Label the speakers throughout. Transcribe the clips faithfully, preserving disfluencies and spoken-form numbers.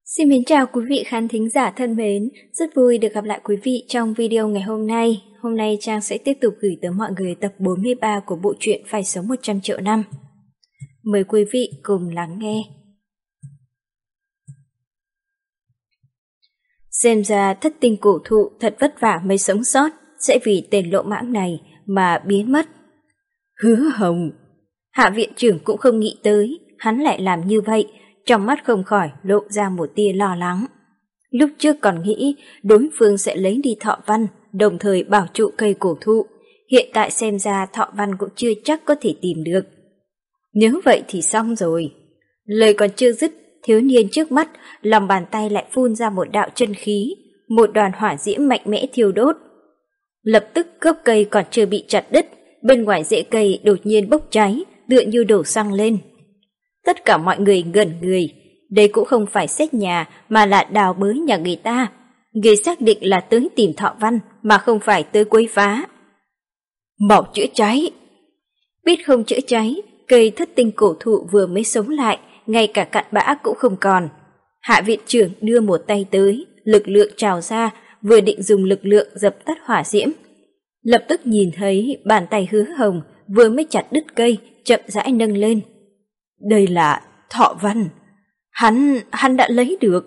Speaker 1: Xin mến chào quý vị khán thính giả thân mến, rất vui được gặp lại quý vị trong video ngày hôm nay. Hôm nay Trang sẽ tiếp tục gửi tới mọi người tập bốn mươi ba của bộ truyện Phải sống một trăm triệu năm. Mời quý vị cùng lắng nghe. Xem ra thất tinh cổ thụ thật vất vả mới sống sót, sẽ vì tên lỗ mãng này mà biến mất. Hứa Hồng! Hạ viện trưởng cũng không nghĩ tới, hắn lại làm như vậy. Trong mắt không khỏi lộ ra một tia lo lắng. Lúc trước còn nghĩ đối phương sẽ lấy đi Thọ Văn, đồng thời bảo trụ cây cổ thụ. Hiện tại xem ra Thọ Văn cũng chưa chắc có thể tìm được. Nếu vậy thì xong rồi. Lời còn chưa dứt, thiếu niên trước mắt, lòng bàn tay lại phun ra một đạo chân khí, một đoàn hỏa diễm mạnh mẽ thiêu đốt. Lập tức gốc cây còn chưa bị chặt đứt, bên ngoài rễ cây đột nhiên bốc cháy, tựa như đổ xăng lên. Tất cả mọi người ngẩn người, đây cũng không phải xét nhà mà là đào bới nhà người ta. Người xác định là tới tìm Thọ Văn mà không phải tới quấy phá. Mau chữa cháy! Biết không chữa cháy, cây thất tinh cổ thụ vừa mới sống lại, ngay cả cặn bã cũng không còn. Hạ viện trưởng đưa một tay tới, lực lượng trào ra, vừa định dùng lực lượng dập tắt hỏa diễm. Lập tức nhìn thấy bàn tay Hứa Hồng vừa mới chặt đứt cây, chậm rãi nâng lên. Đây là Thọ Văn, hắn, hắn đã lấy được.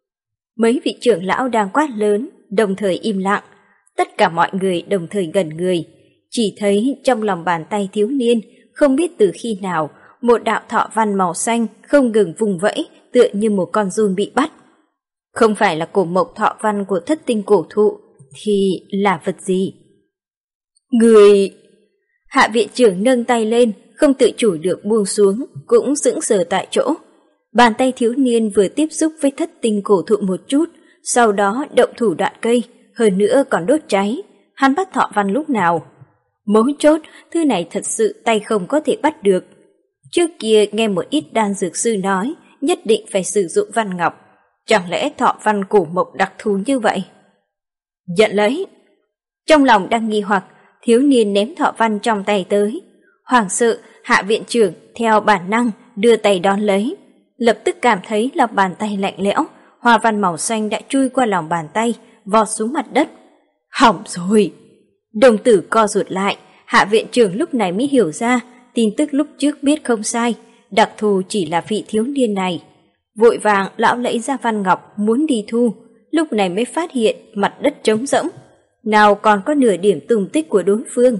Speaker 1: Mấy vị trưởng lão đang quát lớn, đồng thời im lặng, tất cả mọi người đồng thời gần người, chỉ thấy trong lòng bàn tay thiếu niên, không biết từ khi nào, một đạo Thọ Văn màu xanh không ngừng vùng vẫy, tựa như một con giun bị bắt. Không phải là cổ mộc Thọ Văn của thất tinh cổ thụ, thì là vật gì? Người... Hạ viện trưởng nâng tay lên, không tự chủ được buông xuống, cũng sững sờ tại chỗ. Bàn tay thiếu niên vừa tiếp xúc với thất tinh cổ thụ một chút, sau đó động thủ đoạn cây, hơn nữa còn đốt cháy. Hắn bắt Thọ Văn lúc nào? Mấu chốt, thứ này thật sự tay không có thể bắt được. Trước kia nghe một ít đan dược sư nói, nhất định phải sử dụng văn ngọc. Chẳng lẽ Thọ Văn cổ mộc đặc thù như vậy? Nhận lấy! Trong lòng đang nghi hoặc, thiếu niên ném Thọ Văn trong tay tới. Hoảng sợ, hạ viện trưởng theo bản năng đưa tay đón lấy. Lập tức cảm thấy lòng bàn tay lạnh lẽo, hoa văn màu xanh đã chui qua lòng bàn tay, vọt xuống mặt đất. Hỏng rồi! Đồng tử co rụt lại, hạ viện trưởng lúc này mới hiểu ra, tin tức lúc trước biết không sai, đặc thù chỉ là vị thiếu niên này. Vội vàng lão lấy ra văn ngọc muốn đi thu, lúc này mới phát hiện mặt đất trống rỗng. Nào còn có nửa điểm tung tích của đối phương.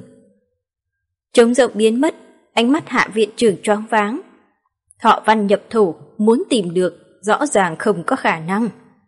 Speaker 1: Trống rỗng biến mất, ánh mắt hạ viện trưởng choáng váng. Thọ Văn nhập thổ, muốn tìm được, rõ ràng không có khả năng.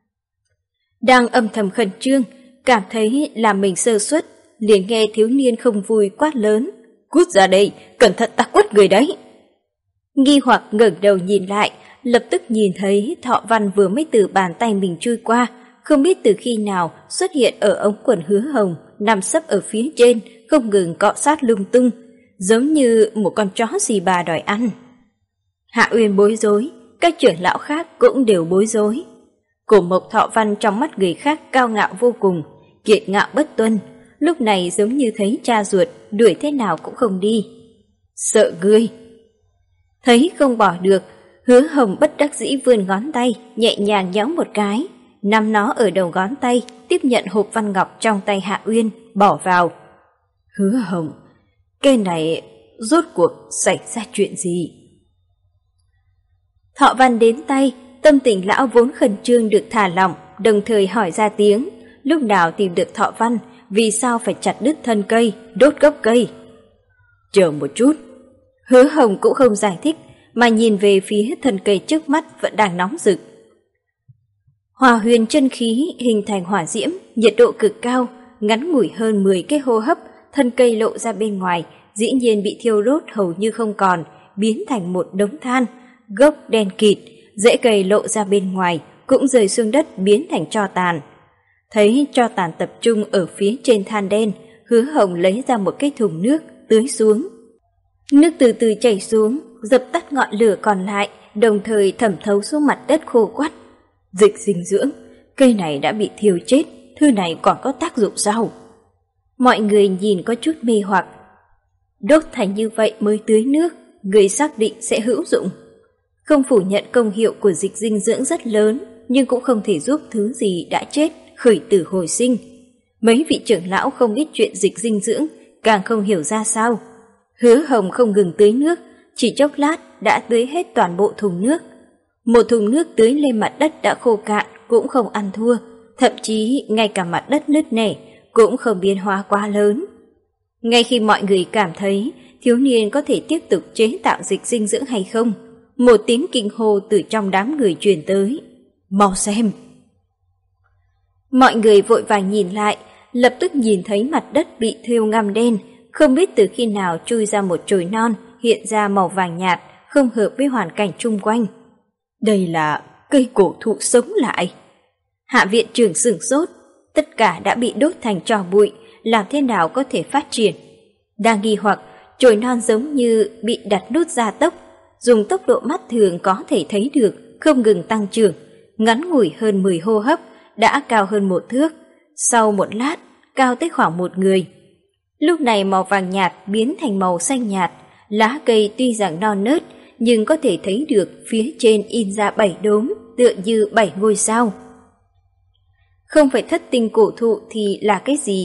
Speaker 1: Đang âm thầm khẩn trương, cảm thấy là mình sơ suất, liền nghe thiếu niên không vui quát lớn. Cút ra đây, cẩn thận ta quất người đấy. Nghi hoặc ngẩng đầu nhìn lại, lập tức nhìn thấy Thọ Văn vừa mới từ bàn tay mình trôi qua, không biết từ khi nào xuất hiện ở ống quần Hứa Hồng, nằm sấp ở phía trên, không ngừng cọ sát lung tung, giống như một con chó xì bà đòi ăn. Hạ Uyên bối rối, các trưởng lão khác cũng đều bối rối. Cổ mộc Thọ Văn trong mắt người khác cao ngạo vô cùng, kiệt ngạo bất tuân, lúc này giống như thấy cha ruột, đuổi thế nào cũng không đi. Sợ ngươi! Thấy không bỏ được, Hứa Hồng bất đắc dĩ vươn ngón tay, nhẹ nhàng nhéo một cái, nắm nó ở đầu ngón tay, tiếp nhận hộp văn ngọc trong tay Hạ Uyên, bỏ vào. Hứa Hồng, cái này rốt cuộc xảy ra chuyện gì? Thọ Văn đến tay, tâm tình lão vốn khẩn trương được thả lỏng, đồng thời hỏi ra tiếng, lúc nào tìm được Thọ Văn, vì sao phải chặt đứt thân cây, đốt gốc cây? Chờ một chút. Hứa Hồng cũng không giải thích, mà nhìn về phía thân cây trước mắt vẫn đang nóng rực. Hòa huyền chân khí hình thành hỏa diễm, nhiệt độ cực cao, ngắn ngủi hơn mười cái hô hấp, thân cây lộ ra bên ngoài, dĩ nhiên bị thiêu đốt hầu như không còn, biến thành một đống than, gốc đen kịt, rễ cây lộ ra bên ngoài, cũng rơi xuống đất biến thành tro tàn. Thấy tro tàn tập trung ở phía trên than đen, Hứa Hồng lấy ra một cái thùng nước, tưới xuống. Nước từ từ chảy xuống, dập tắt ngọn lửa còn lại, đồng thời thẩm thấu xuống mặt đất khô quắt. Dịch dinh dưỡng, cây này đã bị thiêu chết, thứ này còn có tác dụng sao? Mọi người nhìn có chút mê hoặc. Đốt thành như vậy mới tưới nước, người xác định sẽ hữu dụng. Không phủ nhận công hiệu của dịch dinh dưỡng rất lớn, nhưng cũng không thể giúp thứ gì đã chết khởi tử hồi sinh. Mấy vị trưởng lão không biết chuyện dịch dinh dưỡng, càng không hiểu ra sao. Hứa Hồng không ngừng tưới nước, chỉ chốc lát đã tưới hết toàn bộ thùng nước. Một thùng nước tưới lên mặt đất đã khô cạn cũng không ăn thua, thậm chí ngay cả mặt đất nứt nẻ cũng không biến hóa quá lớn. Ngay khi mọi người cảm thấy thiếu niên có thể tiếp tục chế tạo dịch dinh dưỡng hay không, một tiếng kinh hô từ trong đám người truyền tới. Mau xem! Mọi người vội vàng nhìn lại, lập tức nhìn thấy mặt đất bị thêu ngăm đen, không biết từ khi nào chui ra một chồi non hiện ra màu vàng nhạt, không hợp với hoàn cảnh chung quanh. Đây là cây cổ thụ sống lại. Hạ viện trưởng sửng sốt, tất cả đã bị đốt thành tro bụi, làm thế nào có thể phát triển? Đang nghi hoặc, chồi non giống như bị đặt nút gia tốc, dùng tốc độ mắt thường có thể thấy được, không ngừng tăng trưởng, ngắn ngủi hơn mười hô hấp, đã cao hơn một thước, sau một lát, cao tới khoảng một người. Lúc này màu vàng nhạt biến thành màu xanh nhạt, lá cây tuy rằng non nớt, nhưng có thể thấy được phía trên in ra bảy đốm, tựa như bảy ngôi sao. Không phải thất tinh cổ thụ thì là cái gì?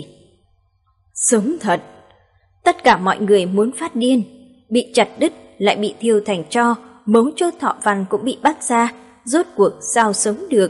Speaker 1: Sống thật! Tất cả mọi người muốn phát điên, bị chặt đứt lại bị thiêu thành tro, mấu chốt thọ văn cũng bị bắt ra, rốt cuộc sao sống được.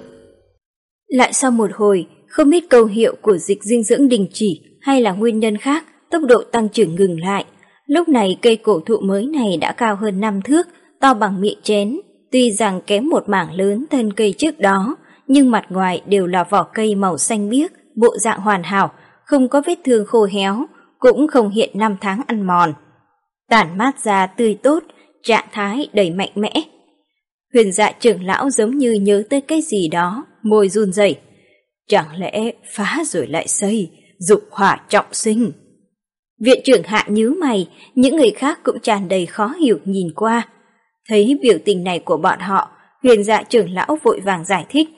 Speaker 1: Lại sau một hồi, không biết câu hiệu của dịch dinh dưỡng đình chỉ hay là nguyên nhân khác, tốc độ tăng trưởng ngừng lại. Lúc này cây cổ thụ mới này đã cao hơn năm thước, to bằng miệng chén. Tuy rằng kém một mảng lớn thân cây trước đó, nhưng mặt ngoài đều là vỏ cây màu xanh biếc, bộ dạng hoàn hảo, không có vết thương khô héo, cũng không hiện năm tháng ăn mòn. Tản mát ra tươi tốt, trạng thái đầy mạnh mẽ. Huyền Dạ trưởng lão giống như nhớ tới cái gì đó, môi run rẩy. Chẳng lẽ phá rồi lại xây, dục hỏa trọng sinh? Viện trưởng Hạ nhíu mày, những người khác cũng tràn đầy khó hiểu nhìn qua. Thấy biểu tình này của bọn họ, Huyền Dạ trưởng lão vội vàng giải thích.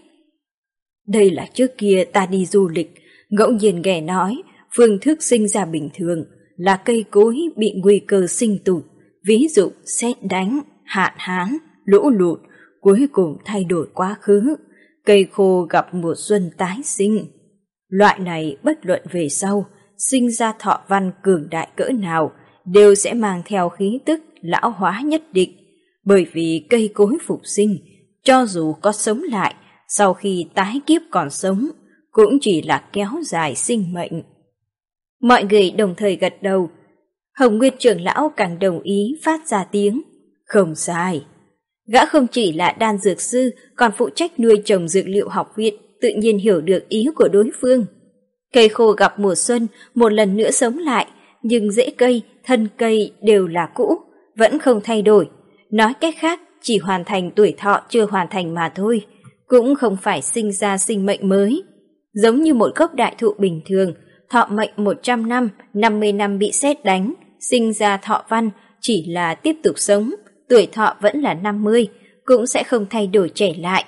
Speaker 1: Đây là trước kia ta đi du lịch, ngẫu nhiên nghe nói phương thức sinh ra bình thường là cây cối bị nguy cơ sinh tụ, ví dụ sét đánh, hạn hán, lũ lụt, cuối cùng thay đổi quá khứ, cây khô gặp mùa xuân tái sinh. Loại này bất luận về sau, sinh ra thọ văn cường đại cỡ nào, đều sẽ mang theo khí tức lão hóa nhất định, bởi vì cây cối phục sinh, cho dù có sống lại, sau khi tái kiếp còn sống, cũng chỉ là kéo dài sinh mệnh. Mọi người đồng thời gật đầu. Hồng Nguyên trưởng lão càng đồng ý phát ra tiếng. Không sai. Gã không chỉ là đan dược sư, còn phụ trách nuôi trồng dược liệu học viện, tự nhiên hiểu được ý của đối phương. Cây khô gặp mùa xuân, một lần nữa sống lại, nhưng rễ cây, thân cây đều là cũ, vẫn không thay đổi. Nói cách khác, chỉ hoàn thành tuổi thọ chưa hoàn thành mà thôi, cũng không phải sinh ra sinh mệnh mới. Giống như một gốc đại thụ bình thường, thọ mệnh một trăm năm, năm mươi năm bị sét đánh, sinh ra thọ văn chỉ là tiếp tục sống, tuổi thọ vẫn là năm mươi, cũng sẽ không thay đổi trẻ lại.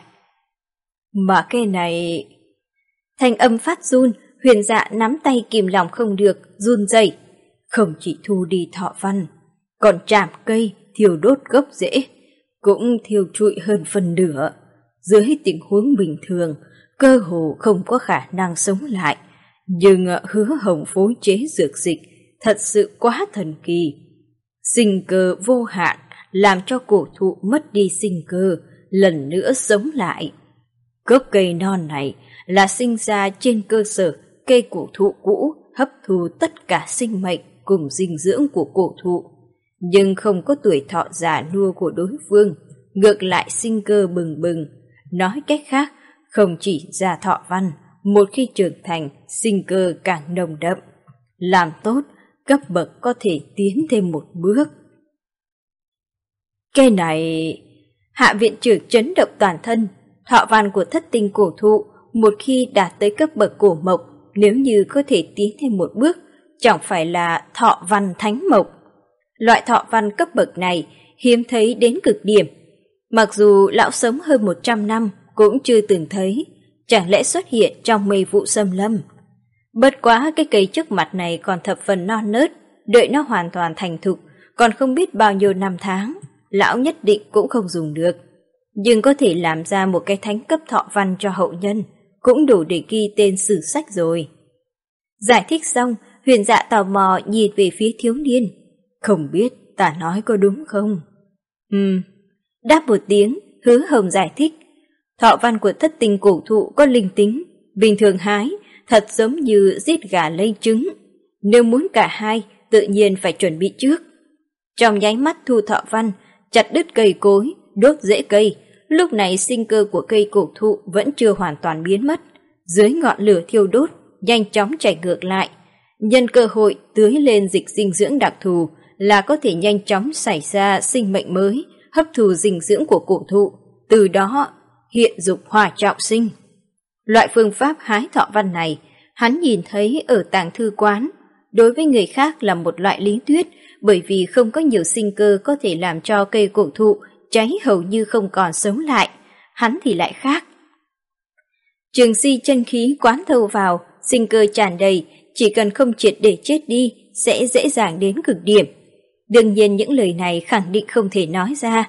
Speaker 1: Mà cái này... Thanh âm phát run, Huyền Dạ nắm tay kìm lòng không được, run rẩy. Không chỉ thu đi thọ văn, còn chạm cây, thiêu đốt gốc rễ, cũng thiêu trụi hơn phần nửa. Dưới tình huống bình thường, cơ hồ không có khả năng sống lại. Nhưng Hứa Hồng phối chế dược dịch thật sự quá thần kỳ. Sinh cơ vô hạn làm cho cổ thụ mất đi sinh cơ, lần nữa sống lại. Gốc cây non này là sinh ra trên cơ sở cây cổ thụ cũ hấp thu tất cả sinh mệnh cùng dinh dưỡng của cổ thụ, nhưng không có tuổi thọ già nua của đối phương, ngược lại sinh cơ bừng bừng. Nói cách khác, không chỉ già thọ văn, một khi trưởng thành, sinh cơ càng nồng đậm. Làm tốt, cấp bậc có thể tiến thêm một bước. Cái này... Hạ viện trưởng chấn động toàn thân. Thọ văn của thất tinh cổ thụ, một khi đạt tới cấp bậc cổ mộc, nếu như có thể tiến thêm một bước, chẳng phải là thọ văn thánh mộc. Loại thọ văn cấp bậc này hiếm thấy đến cực điểm. Mặc dù lão sống hơn một trăm năm cũng chưa từng thấy, chẳng lẽ xuất hiện trong mê vụ xâm lâm. Bất quá cái cây trước mặt này còn thập phần non nớt, đợi nó hoàn toàn thành thục, còn không biết bao nhiêu năm tháng, lão nhất định cũng không dùng được. nhưng có thể làm ra một cái thánh cấp thọ văn cho hậu nhân, cũng đủ để ghi tên sử sách rồi. Giải thích xong, Huyền Dạ tò mò nhìn về phía thiếu niên. Không biết ta nói có đúng không? Ừm, đáp một tiếng, Hứa Hồng giải thích. Thọ văn của thất tinh cổ thụ có linh tính, bình thường hái, thật giống như giết gà lấy trứng. Nếu muốn cả hai, tự nhiên phải chuẩn bị trước. Trong nháy mắt thu thọ văn, chặt đứt cây cối, đốt rễ cây, lúc này sinh cơ của cây cổ thụ vẫn chưa hoàn toàn biến mất. Dưới ngọn lửa thiêu đốt, nhanh chóng chảy ngược lại. Nhân cơ hội tưới lên dịch dinh dưỡng đặc thù là có thể nhanh chóng xảy ra sinh mệnh mới, hấp thụ dinh dưỡng của cổ thụ, từ đó hiện dục hỏa trọng sinh. Loại phương pháp hái thọ văn này, hắn nhìn thấy ở tàng thư quán, đối với người khác là một loại lý thuyết, bởi vì không có nhiều sinh cơ có thể làm cho cây cổ thụ cháy hầu như không còn sống lại, hắn thì lại khác. Trường si chân khí quán thâu vào, sinh cơ tràn đầy, chỉ cần không triệt để chết đi sẽ dễ dàng đến cực điểm. Đương nhiên những lời này khẳng định không thể nói ra.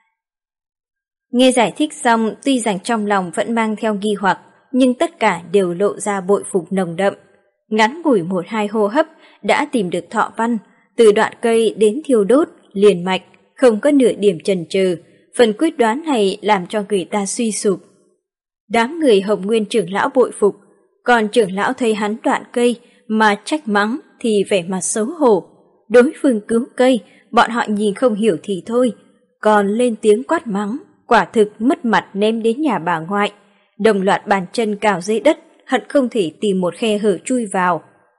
Speaker 1: Nghe giải thích xong, tuy rằng trong lòng vẫn mang theo nghi hoặc, nhưng tất cả đều lộ ra bội phục nồng đậm. Ngắn ngủi một hai hô hấp đã tìm được thọ văn, từ đoạn cây đến thiêu đốt, liền mạch, không có nửa điểm chần chừ. Phần quyết đoán này làm cho người ta suy sụp. Đám người Hồng Nguyên trưởng lão bội phục, còn trưởng lão thấy hắn đoạn cây mà trách mắng thì vẻ mặt xấu hổ. Đối phương cứu cây, bọn họ nhìn không hiểu thì thôi, còn lên tiếng quát mắng, quả thực mất mặt ném đến nhà bà ngoại. Đồng loạt bàn chân cào dưới đất, hận không thể tìm một khe hở chui vào.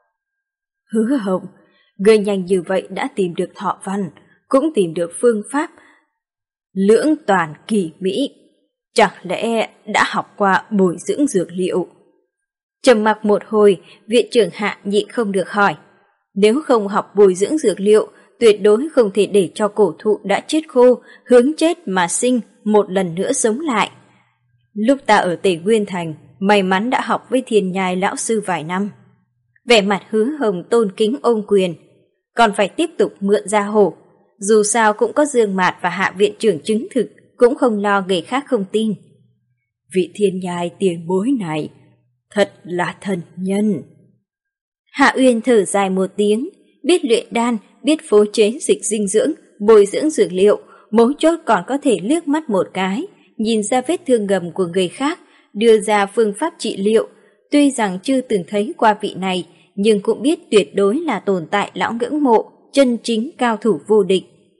Speaker 1: Hứa Hồng, người nhanh như vậy đã tìm được thọ văn, cũng tìm được phương pháp lưỡng toàn kỳ mỹ. Chẳng lẽ đã học qua bồi dưỡng dược liệu? Trầm mặc một hồi, viện trưởng Hạ nhịn không được hỏi. Nếu không học bồi dưỡng dược liệu, tuyệt đối không thể để cho cổ thụ đã chết khô, hướng chết mà sinh, một lần nữa sống lại. Lúc ta ở Tề Nguyên Thành, may mắn đã học với Thiên Nhai lão sư vài năm. Vẻ mặt Hứa Hồng tôn kính ôm quyền, còn phải tiếp tục mượn ra hổ. Dù sao cũng có Dương Mạt và Hạ viện trưởng chứng thực, cũng không lo người khác không tin. Vị Thiên Nhai tiền bối này, thật là thần nhân. Hạ Uyên thở dài một tiếng, biết luyện đan, biết phối chế dịch dinh dưỡng, bồi dưỡng dược liệu, mấu chốt còn có thể liếc mắt một cái, nhìn ra vết thương ngầm của người khác, đưa ra phương pháp trị liệu. Tuy rằng chưa từng thấy qua vị này, nhưng cũng biết tuyệt đối là tồn tại lão ngưỡng mộ, chân chính cao thủ vô địch.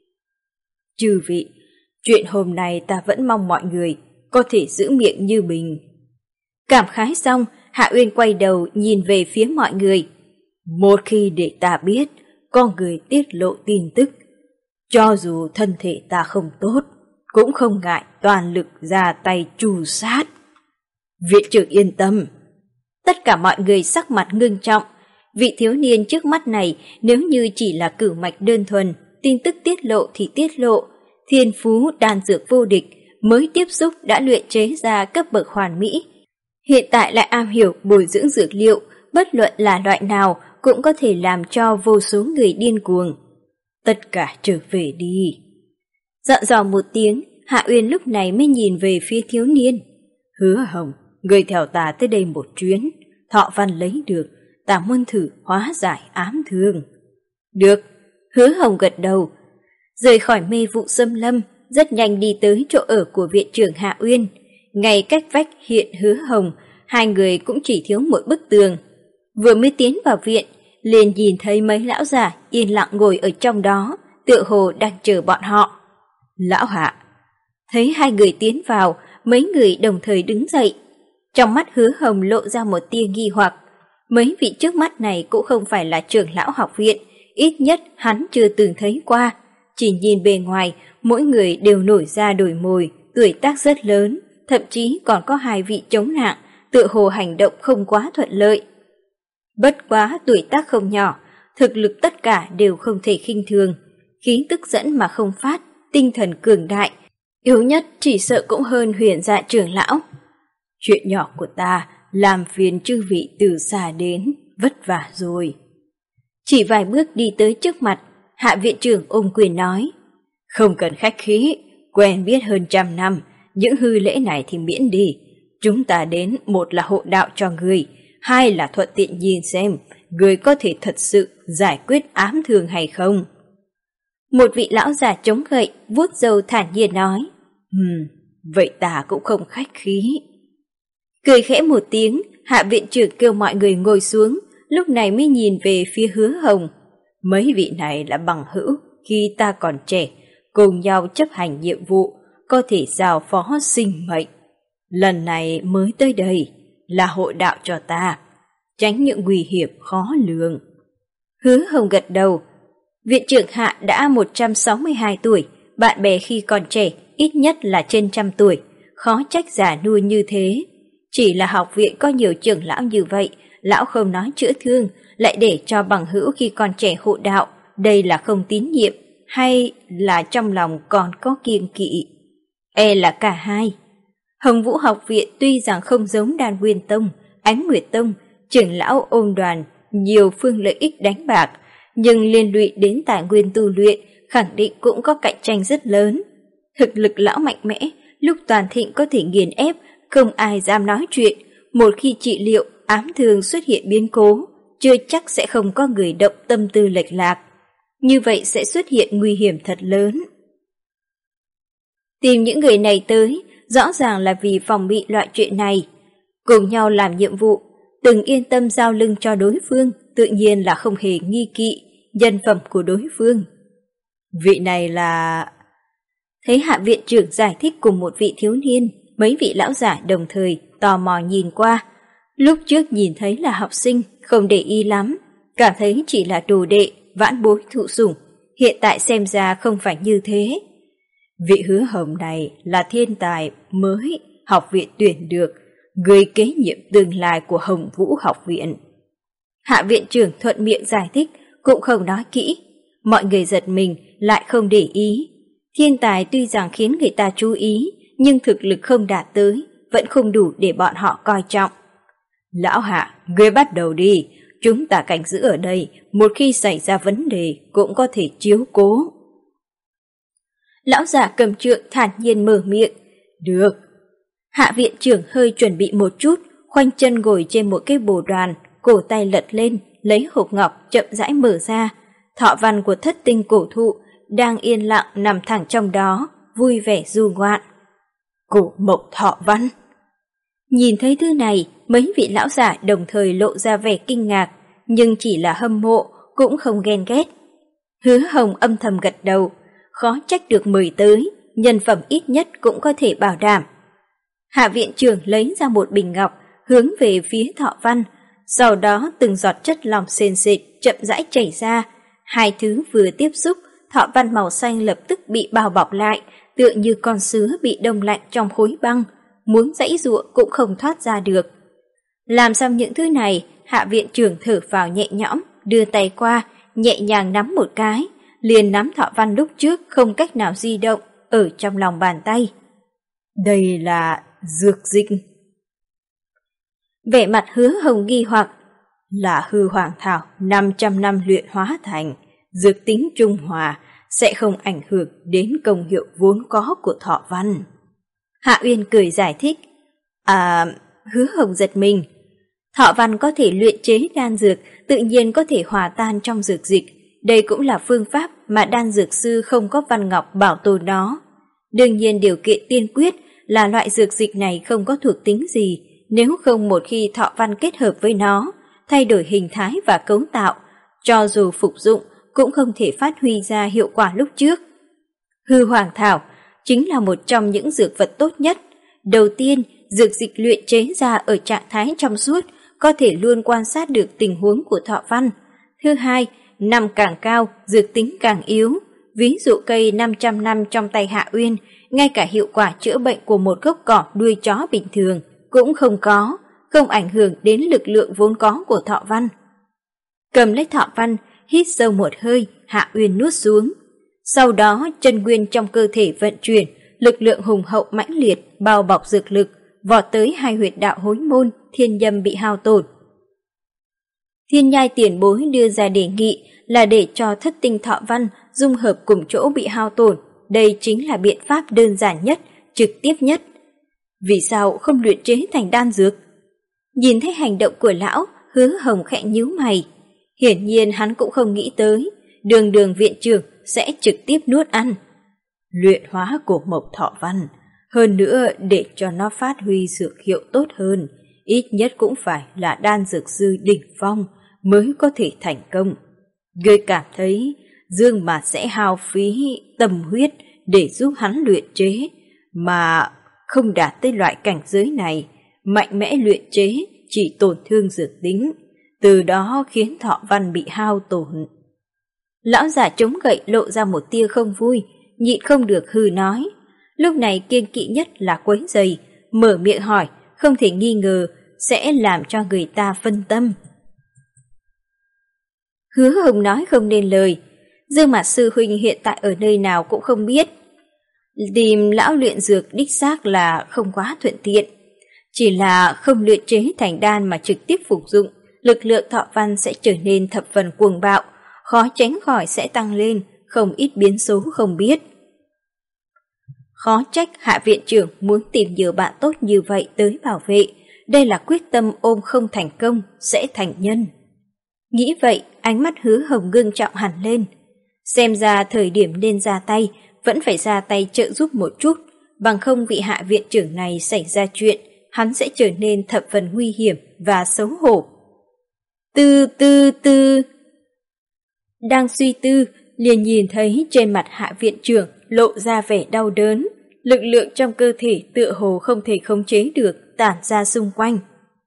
Speaker 1: Chư vị, chuyện hôm nay ta vẫn mong mọi người có thể giữ miệng như bình. Cảm khái xong, Hạ Uyên quay đầu nhìn về phía mọi người. Một khi để ta biết có người tiết lộ tin tức, cho dù thân thể ta không tốt, cũng không ngại toàn lực ra tay trù sát. Viện trưởng yên tâm. Tất cả mọi người sắc mặt ngưng trọng. Vị thiếu niên trước mắt này nếu như chỉ là cửu mạch đơn thuần, tin tức tiết lộ thì tiết lộ, thiên phú đan dược vô địch, mới tiếp xúc đã luyện chế ra cấp bậc hoàn mỹ. Hiện tại lại am hiểu bồi dưỡng dược liệu, bất luận là loại nào cũng có thể làm cho vô số người điên cuồng. Tất cả trở về đi. Dặn dò một tiếng, Hạ Uyên lúc này mới nhìn về phía thiếu niên. Hứa Hồng, người theo ta tới đây một chuyến, thọ văn lấy được, ta muốn thử hóa giải ám thương. Được, Hứa Hồng gật đầu. Rời khỏi mê vụ xâm lâm, rất nhanh đi tới chỗ ở của viện trưởng Hạ Uyên. Ngay cách vách hiện Hứa Hồng, hai người cũng chỉ thiếu một bức tường. Vừa mới tiến vào viện, liền nhìn thấy mấy lão già yên lặng ngồi ở trong đó, tựa hồ đang chờ bọn họ. Lão Hạ. Thấy hai người tiến vào, mấy người đồng thời đứng dậy. Trong mắt Hứa Hồng lộ ra một tia nghi hoặc. Mấy vị trước mắt này cũng không phải là trưởng lão học viện, ít nhất hắn chưa từng thấy qua. Chỉ nhìn bề ngoài, mỗi người đều nổi ra đổi mồi, tuổi tác rất lớn, thậm chí còn có hai vị chống nạng, tựa hồ hành động không quá thuận lợi. Bất quá tuổi tác không nhỏ, thực lực tất cả đều không thể khinh thường, khí tức dẫn mà không phát, tinh thần cường đại, yếu nhất chỉ sợ cũng hơn Huyền Dạ trưởng lão. Chuyện nhỏ của ta làm phiền chư vị từ xa đến, vất vả rồi. Chỉ vài bước đi tới trước mặt, Hạ viện trưởng ôm quyền nói, không cần khách khí, quen biết hơn trăm năm, những hư lễ này thì miễn đi. Chúng ta đến một là hộ đạo cho người, hai là thuận tiện nhìn xem người có thể thật sự giải quyết ám thương hay không. Một vị lão già chống gậy, vuốt râu thản nhiên nói, Ừm, vậy ta cũng không khách khí. Cười khẽ một tiếng, Hạ viện trưởng kêu mọi người ngồi xuống, lúc này mới nhìn về phía Hứa Hồng. Mấy vị này là bằng hữu khi ta còn trẻ, cùng nhau chấp hành nhiệm vụ, có thể giao phó sinh mệnh. Lần này mới tới đây là hộ đạo cho ta, tránh những nguy hiểm khó lường. Hứa Hồng gật đầu. Viện trưởng Hạ đã một trăm sáu mươi hai tuổi, bạn bè khi còn trẻ ít nhất là trên trăm tuổi, khó trách già nua như thế. Chỉ là học viện có nhiều trưởng lão như vậy, lão không nói chữa thương, lại để cho bằng hữu khi còn trẻ hộ đạo, đây là không tín nhiệm, hay là trong lòng còn có kiêng kỵ? E là cả hai. Hồng Vũ học viện tuy rằng không giống Đan Nguyên Tông, Ánh Nguyệt Tông, trưởng lão ôm đoàn, nhiều phương lợi ích đánh bạc, nhưng liên lụy đến tài nguyên tu luyện, khẳng định cũng có cạnh tranh rất lớn. Thực lực lão mạnh mẽ, lúc toàn thịnh có thể nghiền ép, không ai dám nói chuyện. Một khi trị liệu, ám thương xuất hiện biến cố, chưa chắc sẽ không có người động tâm tư lệch lạc. Như vậy sẽ xuất hiện nguy hiểm thật lớn. Tìm những người này tới, rõ ràng là vì phòng bị loại chuyện này. Cùng nhau làm nhiệm vụ, từng yên tâm giao lưng cho đối phương, tự nhiên là không hề nghi kỵ nhân phẩm của đối phương. Vị này là... Thấy Hạ viện trưởng giải thích cùng một vị thiếu niên, mấy vị lão giả đồng thời tò mò nhìn qua. Lúc trước nhìn thấy là học sinh, không để ý lắm, cảm thấy chỉ là đồ đệ, vãn bối thụ sủng, hiện tại xem ra không phải như thế. Vị Hứa Hồng này là thiên tài mới học viện tuyển được, người kế nhiệm tương lai của Hồng Vũ học viện. Hạ viện trưởng thuận miệng giải thích, cũng không nói kỹ. Mọi người giật mình, lại không để ý. Thiên tài tuy rằng khiến người ta chú ý, nhưng thực lực không đạt tới, vẫn không đủ để bọn họ coi trọng. Lão Hạ, ngươi bắt đầu đi, chúng ta canh giữ ở đây, một khi xảy ra vấn đề cũng có thể chiếu cố. Lão già cầm trượng thản nhiên mở miệng. Được. Hạ viện trưởng hơi chuẩn bị một chút, khoanh chân ngồi trên một cái bồ đoàn, cổ tay lật lên, lấy hộp ngọc chậm rãi mở ra. Thọ văn của thất tinh cổ thụ đang yên lặng nằm thẳng trong đó, vui vẻ du ngoạn. Cổ mộc thọ văn. Nhìn thấy thứ này, mấy vị lão giả đồng thời lộ ra vẻ kinh ngạc, nhưng chỉ là hâm mộ, cũng không ghen ghét. Hứa Hồng âm thầm gật đầu, khó trách được mời tới, nhân phẩm ít nhất cũng có thể bảo đảm. Hạ viện trưởng lấy ra một bình ngọc, hướng về phía thọ văn, sau đó từng giọt chất lỏng sền sệt chậm rãi chảy ra. Hai thứ vừa tiếp xúc, thọ văn màu xanh lập tức bị bao bọc lại, tựa như con sứa bị đông lạnh trong khối băng, muốn giãy giụa cũng không thoát ra được. Làm xong những thứ này, Hạ viện trưởng thở phào nhẹ nhõm, đưa tay qua, nhẹ nhàng nắm một cái, liền nắm thọ văn lúc trước không cách nào di động ở trong lòng bàn tay. Đây là dược dịch. Vẻ mặt Hứa Hồng nghi hoặc, là hư hoàng thảo năm trăm năm luyện hóa thành, dược tính trung hòa, sẽ không ảnh hưởng đến công hiệu vốn có của thọ văn. Hạ Uyên cười giải thích. À, Hứa Hồng giật mình. Thọ văn có thể luyện chế đan dược, tự nhiên có thể hòa tan trong dược dịch. Đây cũng là phương pháp mà đan dược sư không có văn ngọc bảo tồn nó. Đương nhiên điều kiện tiên quyết là loại dược dịch này không có thuộc tính gì, nếu không một khi thọ văn kết hợp với nó, thay đổi hình thái và cấu tạo, cho dù phục dụng cũng không thể phát huy ra hiệu quả lúc trước. Hư hoàng thảo chính là một trong những dược vật tốt nhất. Đầu tiên, dược dịch luyện chế ra ở trạng thái trong suốt, có thể luôn quan sát được tình huống của thọ văn. Thứ hai, năm càng cao, dược tính càng yếu. Ví dụ cây năm trăm năm trong tay Hạ Uyên, ngay cả hiệu quả chữa bệnh của một gốc cỏ đuôi chó bình thường cũng không có, không ảnh hưởng đến lực lượng vốn có của thọ văn. Cầm lấy thọ văn, hít sâu một hơi, Hạ Uyên nuốt xuống. Sau đó chân nguyên trong cơ thể vận chuyển, lực lượng hùng hậu mãnh liệt bao bọc dược lực, vọt tới hai huyệt đạo hối môn, thiên nhâm bị hao tổn. Thiên nhai tiền bối đưa ra đề nghị là để cho thất tinh thọ văn dung hợp cùng chỗ bị hao tổn. Đây chính là biện pháp đơn giản nhất, trực tiếp nhất. Vì sao không luyện chế thành đan dược? Nhìn thấy hành động của lão, Hứa Hồng khẽ nhíu mày. Hiển nhiên hắn cũng không nghĩ tới, đường đường viện trưởng sẽ trực tiếp nuốt ăn. Luyện hóa cổ mộc thọ văn, hơn nữa để cho nó phát huy dược hiệu tốt hơn, ít nhất cũng phải là đan dược sư đỉnh phong mới có thể thành công. Ngươi cảm thấy Dương mà sẽ hao phí tâm huyết để giúp hắn luyện chế, mà không đạt tới loại cảnh giới này, mạnh mẽ luyện chế chỉ tổn thương dược tính, từ đó khiến thọ văn bị hao tổn. Lão giả chống gậy lộ ra một tia không vui, nhịn không được hừ nói. Lúc này kiêng kỵ nhất là quấy rầy, mở miệng hỏi, không thể nghi ngờ sẽ làm cho người ta phân tâm. Hứa Hồng nói không nên lời, Dương Mạt sư huynh hiện tại ở nơi nào cũng không biết. Tìm lão luyện dược đích xác là không quá thuận tiện, chỉ là không luyện chế thành đan mà trực tiếp phục dụng, lực lượng thọ văn sẽ trở nên thập phần cuồng bạo, khó tránh khỏi sẽ tăng lên, không ít biến số không biết. Khó trách Hạ viện trưởng muốn tìm nhiều bạn tốt như vậy tới bảo vệ, đây là quyết tâm ôm không thành công sẽ thành nhân. Nghĩ vậy, ánh mắt Hứa Hồng ngưng trọng hẳn lên. Xem ra thời điểm nên ra tay, vẫn phải ra tay trợ giúp một chút, bằng không vị Hạ viện trưởng này xảy ra chuyện, hắn sẽ trở nên thập phần nguy hiểm và xấu hổ. Tư tư tư. Đang suy tư, liền nhìn thấy trên mặt Hạ viện trưởng lộ ra vẻ đau đớn, lực lượng trong cơ thể tựa hồ không thể khống chế được tản ra xung quanh.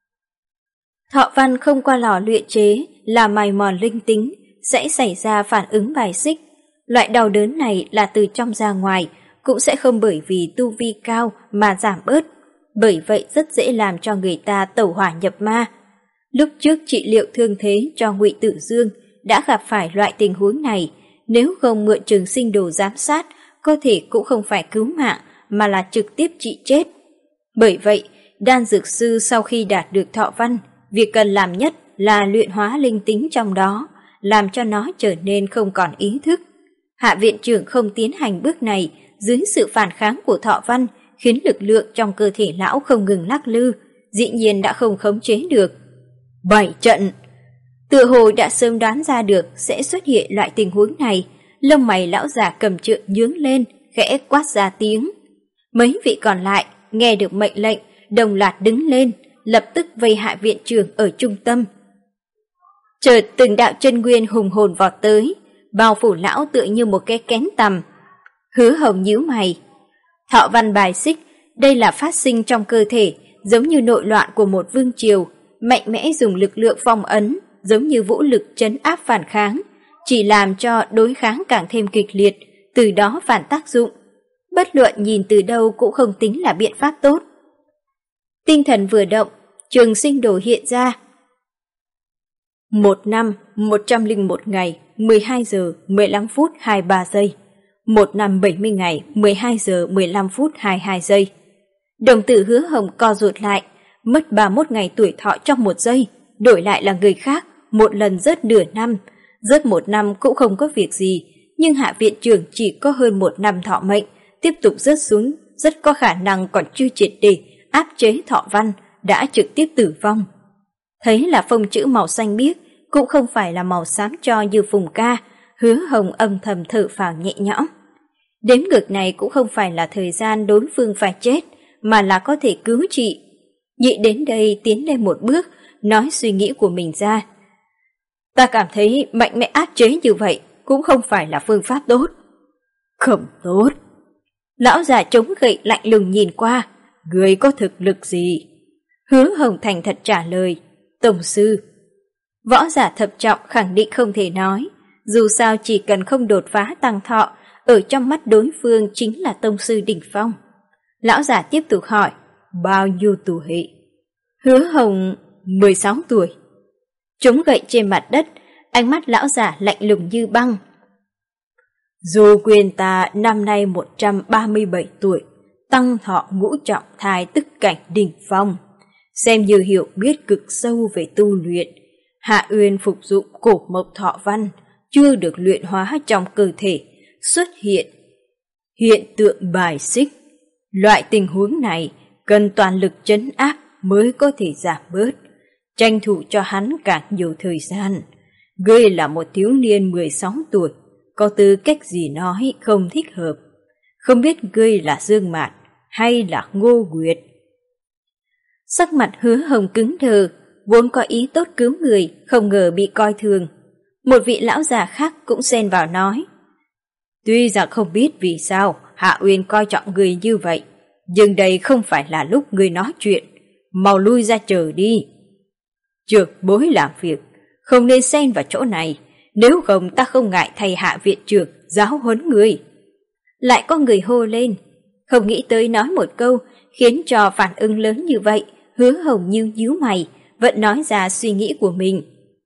Speaker 1: Thọ văn không qua lò luyện chế là mài mòn linh tính, sẽ xảy ra phản ứng bài xích. Loại đau đớn này là từ trong ra ngoài, cũng sẽ không bởi vì tu vi cao mà giảm bớt, bởi vậy rất dễ làm cho người ta tẩu hỏa nhập ma. Lúc trước trị liệu thương thế cho Ngụy Tử Dương đã gặp phải loại tình huống này, nếu không mượn Trường Sinh Đồ giám sát, có thể cũng không phải cứu mạng mà là trực tiếp trị chết. Bởi vậy, đan dược sư sau khi đạt được thọ văn, việc cần làm nhất là luyện hóa linh tính trong đó, làm cho nó trở nên không còn ý thức. Hạ viện trưởng không tiến hành bước này dưới sự phản kháng của thọ văn, khiến lực lượng trong cơ thể lão không ngừng lắc lư, dĩ nhiên đã không khống chế được. Bảy trận! Tựa hồ đã sớm đoán ra được sẽ xuất hiện loại tình huống này, lông mày lão già cầm trượng nhướng lên, khẽ quát ra tiếng. Mấy vị còn lại nghe được mệnh lệnh, đồng loạt đứng lên, lập tức vây Hạ viện trưởng ở trung tâm. Chợt từng đạo chân nguyên hùng hồn vọt tới, bao phủ lão tựa như một cái kén tằm. Hứa Hồng nhíu mày. Thọ văn bài xích, đây là phát sinh trong cơ thể, giống như nội loạn của một vương triều, mạnh mẽ dùng lực lượng phong ấn, giống như vũ lực trấn áp phản kháng, chỉ làm cho đối kháng càng thêm kịch liệt, từ đó phản tác dụng. Bất luận nhìn từ đâu cũng không tính là biện pháp tốt. Tinh thần vừa động, Trường Sinh Đồ hiện ra. Một năm, một trăm linh một ngày, mười hai giờ, mười lăm phút, hai mươi ba giây. Một năm bảy mươi ngày, mười hai giờ, mười lăm phút, hai mươi hai giây. Đồng tử Hứa Hồng co rụt lại, mất ba mươi mốt ngày tuổi thọ trong một giây, đổi lại là người khác, một lần rớt nửa năm, rớt một năm cũng không có việc gì, nhưng Hạ viện trưởng chỉ có hơn một năm thọ mệnh, tiếp tục rớt xuống, rất có khả năng còn chưa triệt để áp chế thọ văn, đã trực tiếp tử vong. Thấy là phông chữ màu xanh biếc, cũng không phải là màu xám cho như Phùng ca, Hứa Hồng âm thầm thở phào nhẹ nhõm. Đếm ngược này cũng không phải là thời gian đối phương phải chết, mà là có thể cứu trị. Nhị đến đây tiến lên một bước, nói suy nghĩ của mình ra. Ta cảm thấy mạnh mẽ áp chế như vậy cũng không phải là phương pháp tốt. Không tốt. Lão già chống gậy lạnh lùng nhìn qua, người có thực lực gì? Hứa Hồng thành thật trả lời, tổng sư. Võ giả thập trọng khẳng định không thể nói, dù sao chỉ cần không đột phá tăng thọ, ở trong mắt đối phương chính là tông sư đỉnh phong. Lão giả tiếp tục hỏi, bao nhiêu tuổi? Hứa Hồng, mười sáu tuổi. Chống gậy trên mặt đất, ánh mắt lão giả lạnh lùng như băng. Dù quyền ta năm nay một trăm ba mươi bảy tuổi, tăng thọ ngũ trọng thai tức cảnh đỉnh phong, xem như hiểu biết cực sâu về tu luyện. Hạ Uyên phục dụng cổ mộc thọ văn, chưa được luyện hóa trong cơ thể, xuất hiện hiện tượng bài xích. Loại tình huống này cần toàn lực trấn áp mới có thể giảm bớt, tranh thủ cho hắn càng nhiều thời gian. Ngươi là một thiếu niên mười sáu tuổi, có tư cách gì nói không thích hợp. Không biết ngươi là Dương Mạt hay là Ngô Nguyệt? Sắc mặt Hứa Hồng cứng đờ, vốn có ý tốt cứu người, không ngờ bị coi thường. Một vị lão già khác cũng xen vào nói: Tuy rằng không biết vì sao Hạ Uyên coi trọng người như vậy, nhưng đây không phải là lúc người nói chuyện, mau lui ra chờ đi. Trược bối làm việc, không nên xen vào chỗ này, nếu không ta không ngại thay Hạ viện trưởng giáo huấn người. Lại có người hô lên, không nghĩ tới nói một câu khiến cho phản ứng lớn như vậy. Hứa Hồng nhíu nhíu mày, vẫn nói ra suy nghĩ của mình.